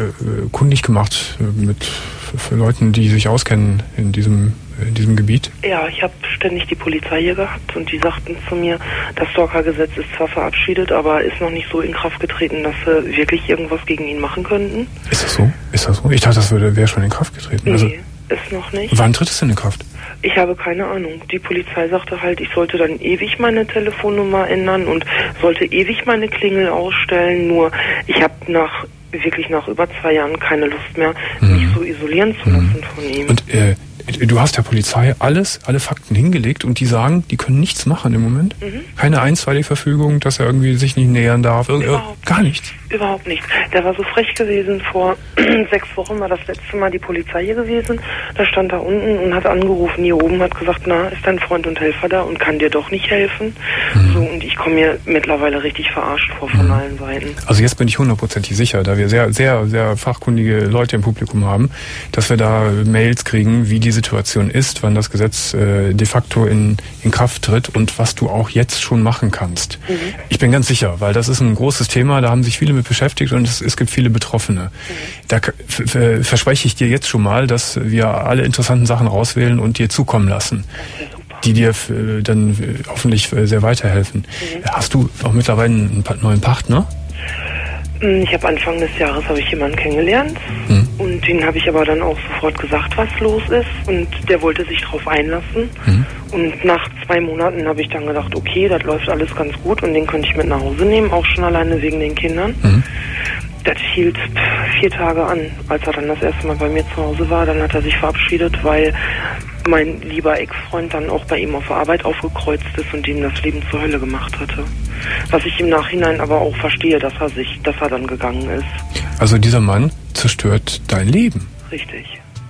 kundig gemacht mit für Leuten, die sich auskennen in diesem, in diesem Gebiet? Ja, ich habe ständig die Polizei hier gehabt und die sagten zu mir, das Stalker-Gesetz ist zwar verabschiedet, aber ist noch nicht so in Kraft getreten, dass sie wirklich irgendwas gegen ihn machen könnten. Ist das so? Ist das so? Ich dachte, das wäre schon in Kraft getreten. Nee, also, ist noch nicht. Wann tritt es denn in Kraft? Ich habe keine Ahnung. Die Polizei sagte halt, ich sollte dann ewig meine Telefonnummer ändern und sollte ewig meine Klingel ausstellen. Nur ich habe nach wirklich nach über zwei Jahren keine Lust mehr, mhm. mich so isolieren zu lassen mhm. von ihm. Und äh, du hast der Polizei alles, alle Fakten hingelegt und die sagen, die können nichts machen im Moment? Mhm. Keine einstweilige Verfügung, dass er irgendwie sich nicht nähern darf? Überhaupt gar nichts? Überhaupt nichts. Der war so frech gewesen, vor sechs Wochen war das letzte Mal die Polizei hier gewesen. Da stand er unten und hat angerufen hier oben, hat gesagt, na, ist dein Freund und Helfer da und kann dir doch nicht helfen? Mhm. So, und ich komme mir mittlerweile richtig verarscht vor von mhm. allen Seiten. Also jetzt bin ich hundertprozentig sicher, da wir sehr, sehr, sehr fachkundige Leute im Publikum haben, dass wir da Mails kriegen, wie die Situation ist, wann das Gesetz äh, de facto in, in Kraft tritt und was du auch jetzt schon machen kannst. Mhm. Ich bin ganz sicher, weil das ist ein großes Thema, da haben sich viele mit beschäftigt und es, es gibt viele Betroffene. Mhm. Da f- f- verspreche ich dir jetzt schon mal, dass wir alle interessanten Sachen rauswählen und dir zukommen lassen, die dir f- dann hoffentlich sehr weiterhelfen. Mhm. Hast du auch mittlerweile einen neuen Partner? Ich habe Anfang des Jahres habe ich jemanden kennengelernt mhm. und den habe ich aber dann auch sofort gesagt, was los ist und der wollte sich drauf einlassen mhm. und nach zwei Monaten habe ich dann gedacht, okay, das läuft alles ganz gut und den könnte ich mit nach Hause nehmen, auch schon alleine wegen den Kindern. Mhm. Das hielt vier Tage an, als er dann das erste Mal bei mir zu Hause war, dann hat er sich verabschiedet, weil mein lieber Ex-Freund dann auch bei ihm auf der Arbeit aufgekreuzt ist und ihm das Leben zur Hölle gemacht hatte. Was ich im Nachhinein aber auch verstehe, dass er sich, dass er dann gegangen ist. Also dieser Mann zerstört dein Leben. Richtig.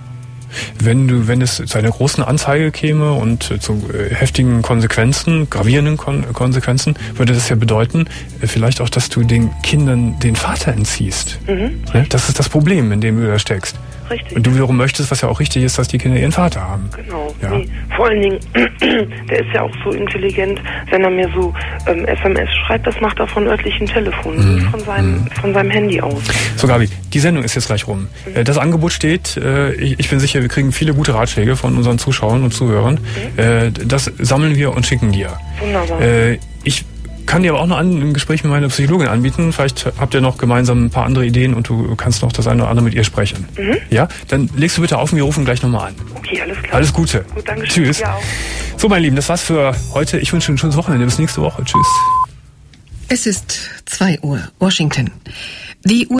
Wenn du, wenn es zu einer großen Anzeige käme und zu heftigen Konsequenzen, gravierenden Kon- Konsequenzen, würde das ja bedeuten, vielleicht auch, dass du den Kindern den Vater entziehst. Mhm. Das ist das Problem, in dem du da steckst. Richtig. Und du wiederum möchtest, was ja auch richtig ist, dass die Kinder ihren Vater haben. Genau. Ja. Nee, vor allen Dingen, der ist ja auch so intelligent, wenn er mir so ähm, S M S schreibt, das macht er von örtlichen Telefonen, mhm. von seinem, mhm. von seinem Handy aus. So, Gabi, die Sendung ist jetzt gleich rum. Mhm. Das Angebot steht, ich, ich bin sicher, wir kriegen viele gute Ratschläge von unseren Zuschauern und Zuhörern. Mhm. Das sammeln wir und schicken dir. Wunderbar. Ich kann dir aber auch noch ein Gespräch mit meiner Psychologin anbieten. Vielleicht habt ihr noch gemeinsam ein paar andere Ideen und du kannst noch das eine oder andere mit ihr sprechen. Mhm. Ja? Dann legst du bitte auf und wir rufen gleich nochmal an. Okay, alles klar. Alles Gute. Gut, danke schön. Tschüss. Ja, auch. So, meine Lieben, das war's für heute. Ich wünsche ein schönes Wochenende. Bis nächste Woche. Tschüss. Es ist zwei Uhr, Washington. Die